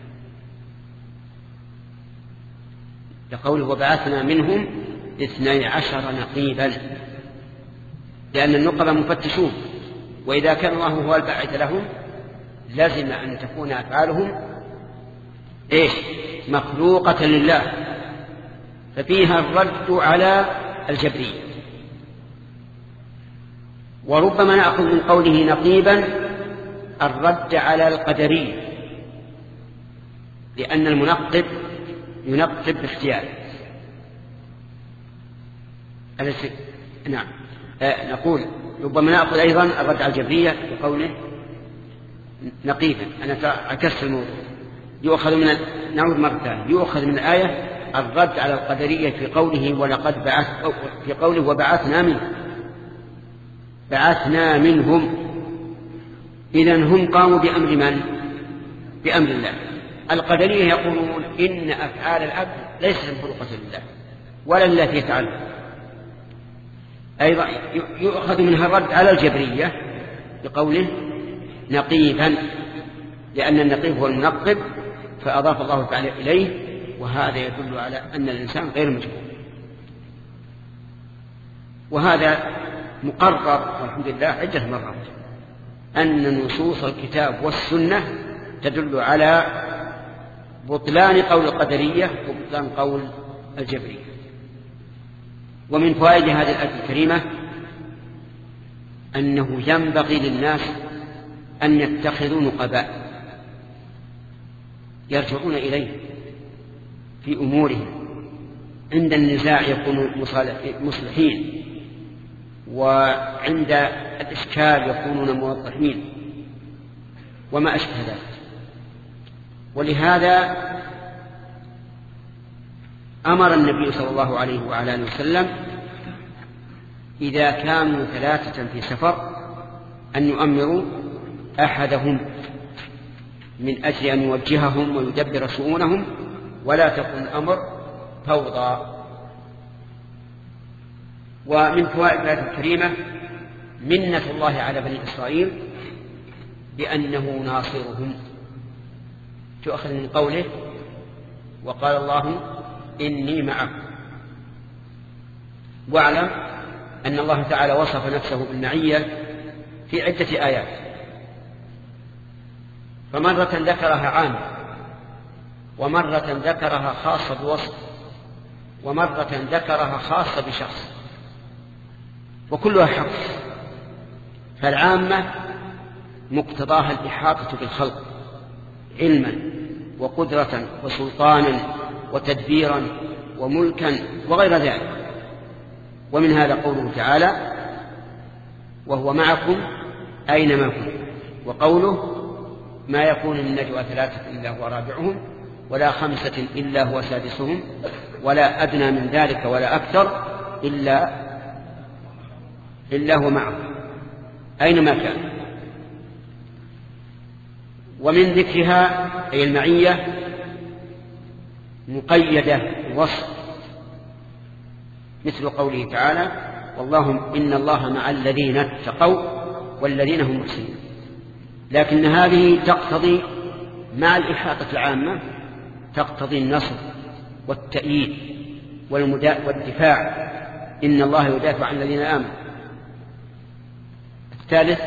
لقوله وبعثنا منهم اثني عشر نقيبا، لأن النقبة مفتشون، وإذا كان الله هو الباعث لهم لازم أن تكون أفعالهم إيش؟ مخلوقة لله، ففيها الرد على الجبرية. وربما نأخذ من قوله نقيبا الرد على القدرية، لأن المنقب ينقب باختياره. نعم آه نقول ربما نأخذ أيضا الرد على الجبرية بقوله نقيبا. أنا عكست الموضوع. يؤخذ من ال... نعود مرة ثانية، يؤخذ من الآية الرد على القدرية في قوله ولقد بعث، في قوله وبعثنا منهم، بعثنا منهم. إذن هم قاموا بأمر من؟ بأمر الله. القدرية يقولون إن أفعال العبد ليست مخلوقة لله ولا لله يتعلم. أيضا يؤخذ منها الرد على الجبرية بقوله نقيبا، لأن النقيب هو المنقب فأضاف الله تعالى إليه، وهذا يدل على أن الإنسان غير مجبور. وهذا مقرر والحمد لله عدة مرات أن نصوص الكتاب والسنة تدل على بطلان قول القدرية وبطلان قول الجبرية. ومن فوائد هذه الآية الكريمة أنه ينبغي للناس أن يتخذوا نقباء يرجعون إليه في أمورهم، عند النزاع يكونوا مصلحين، وعند الإشكال يكونون موضحين، وما أشبه ذلك. ولهذا أمر النبي صلى الله عليه وعلى آله وسلم إذا كانوا ثلاثة في سفر أن يؤمروا أحدهم من أجل أن يوجههم ويدبر شؤونهم، ولا تكون الأمر فوضى. ومن فوائد الآية الكريمة منة الله على بني إسرائيل بأنه ناصرهم، تؤخذ من قوله وقال الله إني معكم. واعلم أن الله تعالى وصف نفسه بالمعية في عدة آيات، فمرة ذكرها عامة، ومرة ذكرها خاصة بوصف، ومرة ذكرها خاصة بشخص، وكلها حق. فالعامة مقتضاها الإحاطة بالخلق علما وقدرة وسلطانا وتدبيرا وملكا وغير ذلك. ومن هذا قوله تعالى وهو معكم أينما كنتم، وقوله ما يكون من نجوى ثلاثة إلا هو رابعهم ولا خمسة إلا هو سادسهم ولا أدنى من ذلك ولا أكثر إلا إلا هو معهم أينما كان. ومن ذكرها أي المعية مقيدة وصف، مثل قوله تعالى والله إن الله مع الذين اتقوا والذين هم محسنون. لكن هذه تقتضي مع الإحاطة العامة تقتضي النصر والتأييد والدفاع، إن الله يدافع عن الذين آمنوا. الثالث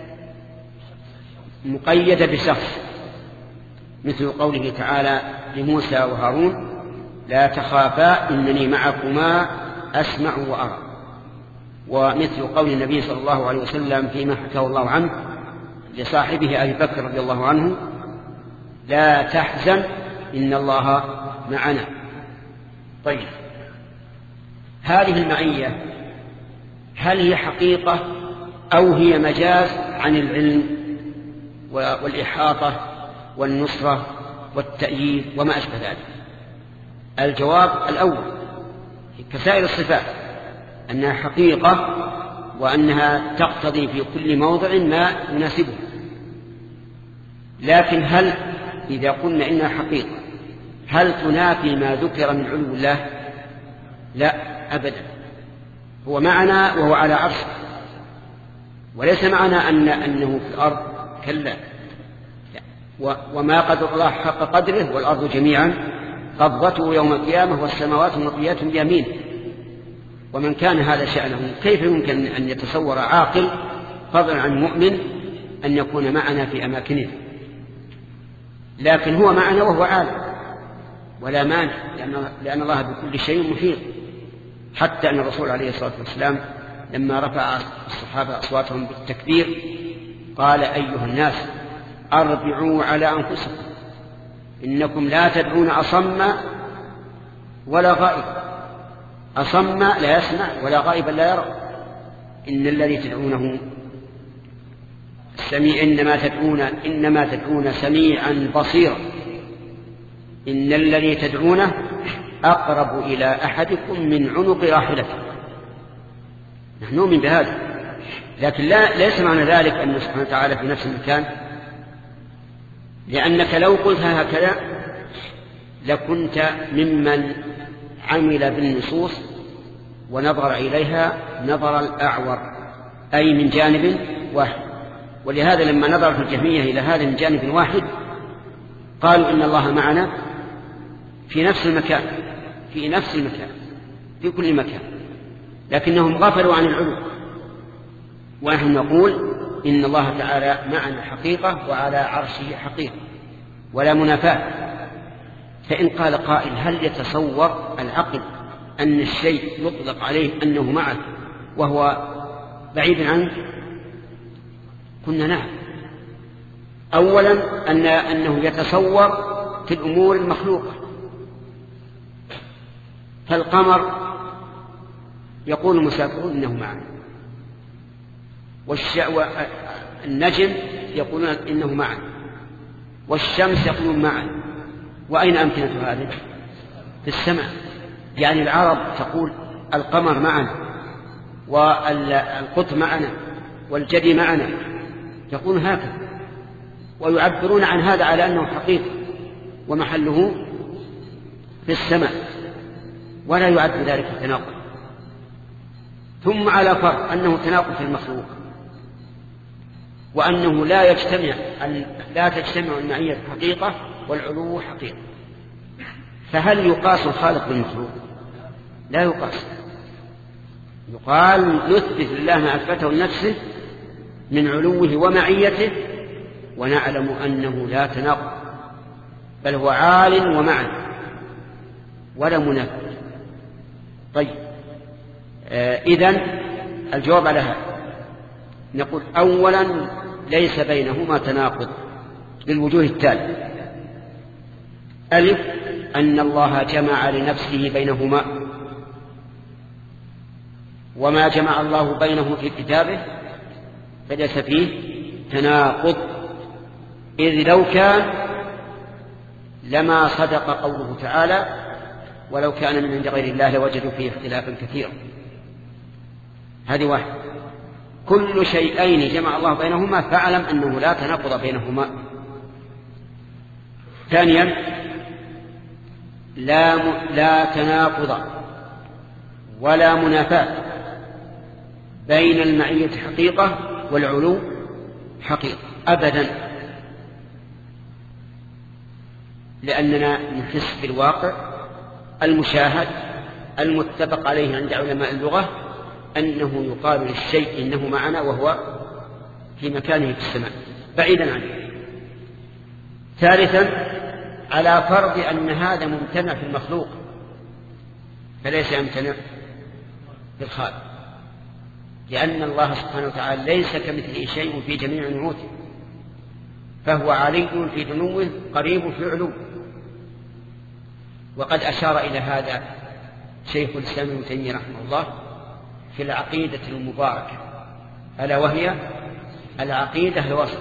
مقيدة بشخص، مثل قوله تعالى لموسى وهارون لا تخافا إنني معكما أسمع وأرى. ومثل قول النبي صلى الله عليه وسلم فيما حكاه الله عنه لصاحبه أبي بكر رضي الله عنه لا تحزن إن الله معنا. طيب، هذه المعية هل هي حقيقة أو هي مجاز عن العلم والإحاطة والنصرة والتأييد وما أشبه ذلك؟ الجواب الأول كسائر الصفات أنها حقيقة وأنها تقتضي في كل موضع ما يناسبه. لكن هل إذا قلنا إنها حقيقة هل تنافي ما ذكر من علو الله؟ لا أبدا، هو معنا وهو على عرشه، وليس معنا أن أنه في الأرض، كلا، وما قدر الله حق قدره والأرض جميعا قبضته يوم القيامة والسماوات مطويات بيمينه. ومن كان هذا شأنه كيف يمكن أن يتصور عاقل فضلا عن مؤمن أن يكون معنا في أماكنه؟ لكن هو معنا وهو عالم ولا مانع، لأن الله بكل شيء محيط. حتى أن الرسول عليه الصلاة والسلام لما رفع الصحابة أصواتهم بالتكبير قال أيها الناس أربعوا على أنفسكم إنكم لا تدعون أصم ولا غائب، أصم لا يسمع ولا غائبا لا يرى، إن الذي تدعونه السميع إنما تدعون إنما تدعون سميعا بصيرا، إن الذي تدعونه أقرب إلى أحدكم من عنق راحلته. نحن نؤمن بهذا، لكن لا ليس معنى ذلك أن سبحانه وتعالى في نفس المكان، لأنك لو قلتها هكذا لكنت ممن عمل بالنصوص ونظر إليها نظر الأعور، أي من جانب واحد. ولهذا لما نظرت الجهمية إلى هذا من جانب واحد قالوا إن الله معنا في نفس المكان في نفس المكان في كل مكان، لكنهم غفلوا عن العلو. ونحن نقول إن الله تعالى معنا حقيقة وعلى عرشه حقيقة ولا منافاة. فإن قال قائل هل يتصور العقل أن الشيء يطلق عليه أنه معك وهو بعيد عنك؟ قلنا نعم. أولا أن أنه يتصور في الأمور المخلوقة، فالقمر يقول المسافرون إنه معنا، والنجم يقولون إنه معنا، والشمس يقولون معنا. وأين أمكنة هذه؟ في السماء. يعني العرب تقول القمر معنا والقط معنا والجدي معنا، يقول هكذا، ويعبرون عن هذا على أنه حقيقة ومحله في السماء، ولا يعد ذلك تناقض. ثم على فرض أنه تناقض في المخلوق، وأنه لا يجتمع لا تجتمع المعية حقيقة والعلو حقيقة، فهل يقاس الخالق بالمخلوق؟ لا يقاس. يقال نثبت لله ما أثبته لنفسه من علوه ومعيته، ونعلم أنه لا تناقض، بل هو عال ومعن ولا منافق. طيب، آه إذن الجواب على هذا نقول أولا ليس بينهما تناقض للوجوه التالي: ألف، أن الله جمع لنفسه بينهما، وما جمع الله بينه في كتابه فليس فيه تناقض، إذ لو كان لما صدق قوله تعالى: ولو كان من عند غير الله لوجدوا فيه اختلافا كثيرا. هذه واحد. كل شيئين جمع الله بينهما فاعلم أنه لا تناقض بينهما. ثانيا، لا, م... لا تناقض ولا منافاة بين المعية حقيقة والعلو حقيقة أبدا، لأننا نحس بالواقع المشاهد المتفق عليه عند علماء اللغة أنه يقال للشيء إنه معنا وهو في مكانه في السماء بعيدا عنه. ثالثا، على فرض أن هذا ممتنع في المخلوق فليس يمتنع في الخالق، لأن الله سبحانه وتعالى ليس كمثله شيء في جميع نعوته، فهو علي في دنوه قريب في علو. وقد أشار إلى هذا شيخ الإسلام ابن تيمية رحمه الله في العقيدة المباركة، ألا وهي العقيدة الوسط،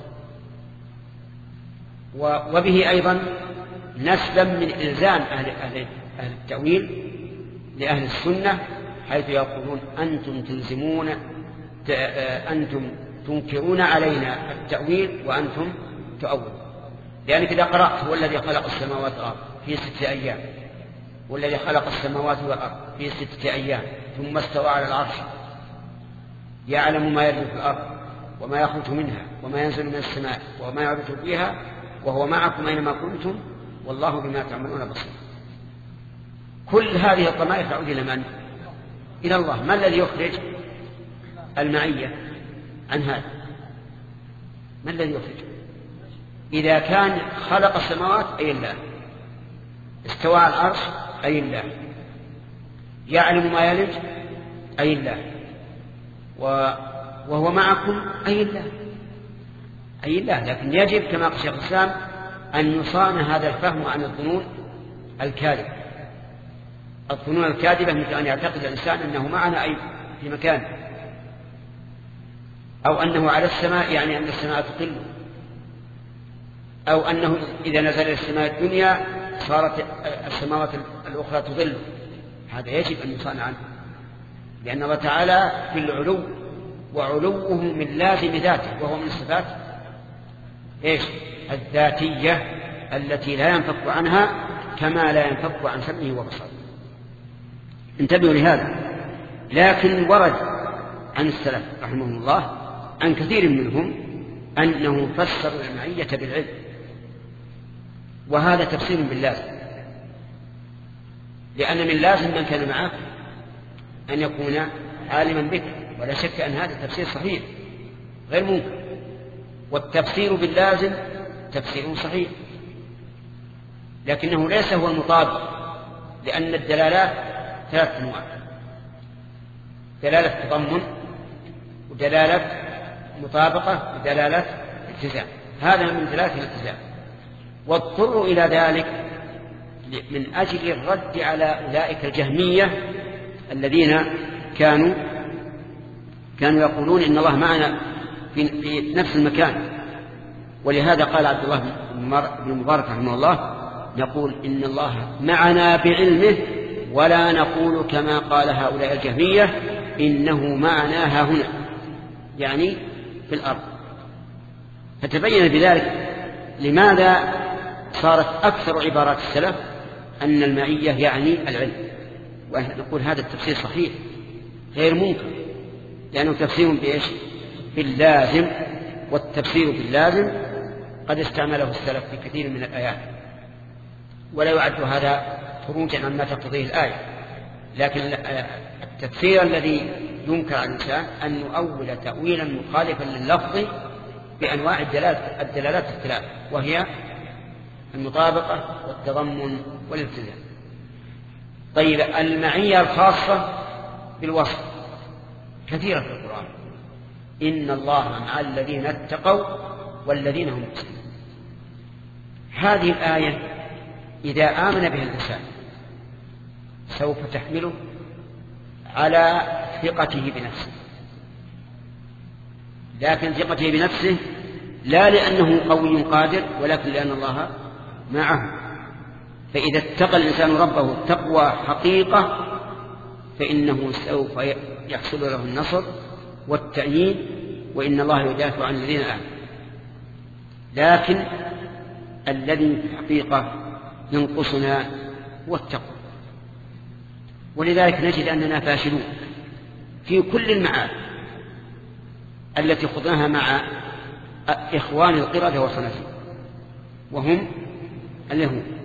وبه أيضا نسلم من إلزام أهل, أهل, أهل التأويل لأهل السنة، حيث يقولون أنتم تلزمون أنتم تنكرون علينا التأويل وأنتم تؤولون. لأنك إذا قرأت هو الذي خلق السماوات والأرض في ستة أيام، والذي خلق السماوات والأرض في ستة أيام ثم استوى على العرش، يعلم ما يلج في الأرض وما يخرج منها وما ينزل من السماء وما يعرج فيها وهو معكم أينما كنتم والله بما تعملون بصير. كل هذه الضمائر تعود إلى من؟ إلى الله. ما الذي يخرج المعية عن هذا؟ ما الذي يخرج؟ إذا كان خلق السماوات أي الله، استوى على العرش أي الله، يعلم ما يلج أي الله، وهو معكم أي الله أي الله. لكن يجب كما قال شيخ الإسلام أن يصان هذا الفهم عن الظنون الكاذبة. الظنون الكاذبة مثل أن يعتقد الإنسان أنه معنا أي في مكان، أو أنه على السماء يعني أن السماء تقل، أو أنه إذا نزل إلى السماء الدنيا صارت السماوات الأخرى تظل. هذا يجب أن يصان عنه، لأن الله تعالى في العلو، وعلوه من لازم ذاته، وهو من الصفات إيش؟ الذاتية التي لا ينفك عنها كما لا ينفك عن سمعه وبصره. انتبهوا لهذا. لكن ورد عن السلف رحمهم الله عن كثير منهم أنه فسر المعية بالعلم، وهذا تفسير باللازم، لأن من لازم من كان معك أن يكون عالما بك، ولا شك أن هذا التفسير صحيح غير ممكن. والتفسير باللازم تفسير صحيح، لكنه ليس هو المطابق، لأن الدلالات ثلاث أنواع: دلالة تضمن، ودلالة مطابقة، ودلالة التزام. هذا من دلالة الالتزام، واضطروا إلى ذلك من أجل الرد على أولئك الجهمية الذين كانوا كانوا يقولون إن الله معنا في نفس المكان. ولهذا قال عبد الله بن مبارك رحمه الله: نقول إن الله معنا بعلمه، ولا نقول كما قال هؤلاء الجهمية إنه معنا ها هنا، يعني في الأرض. فتبين بذلك لماذا صارت أكثر عبارات السلف أن المعية يعني العلم. ونقول هذا التفسير صحيح غير منكر، لأنه تفسير بإيش؟ باللازم، والتفسير باللازم قد استعمله السلف في كثير من الآيات، ولا يعد هذا خروجا عما تقتضيه الآية. لكن التفسير الذي ينكر على الإنسان أن يؤول تأويلا مخالفا لللفظ بأنواع الدلالات الثلاث، وهي المطابقة والتضمن والالتزام. طيب، المعية الخاصة بالوصف كثيرة في القرآن: إن الله مع الذين اتقوا والذين هم محسنون. هذه الآية إذا آمن بها الإنسان سوف تحمله على ثقته بنفسه، لكن ثقته بنفسه لا لأنه قوي قادر، ولكن لأن الله معه. فإذا اتقى الإنسان ربه تقوى حقيقة فإنه سوف يحصل له النصر والتأييد، وإن الله يدافع عن الذين آمنوا. لكن الذي في الحقيقة ينقصنا هو التقوى، ولذلك نجد أننا فاشلون في كل المعاد التي خضناها مع إخوان القردة والخنازير وهم اليهود.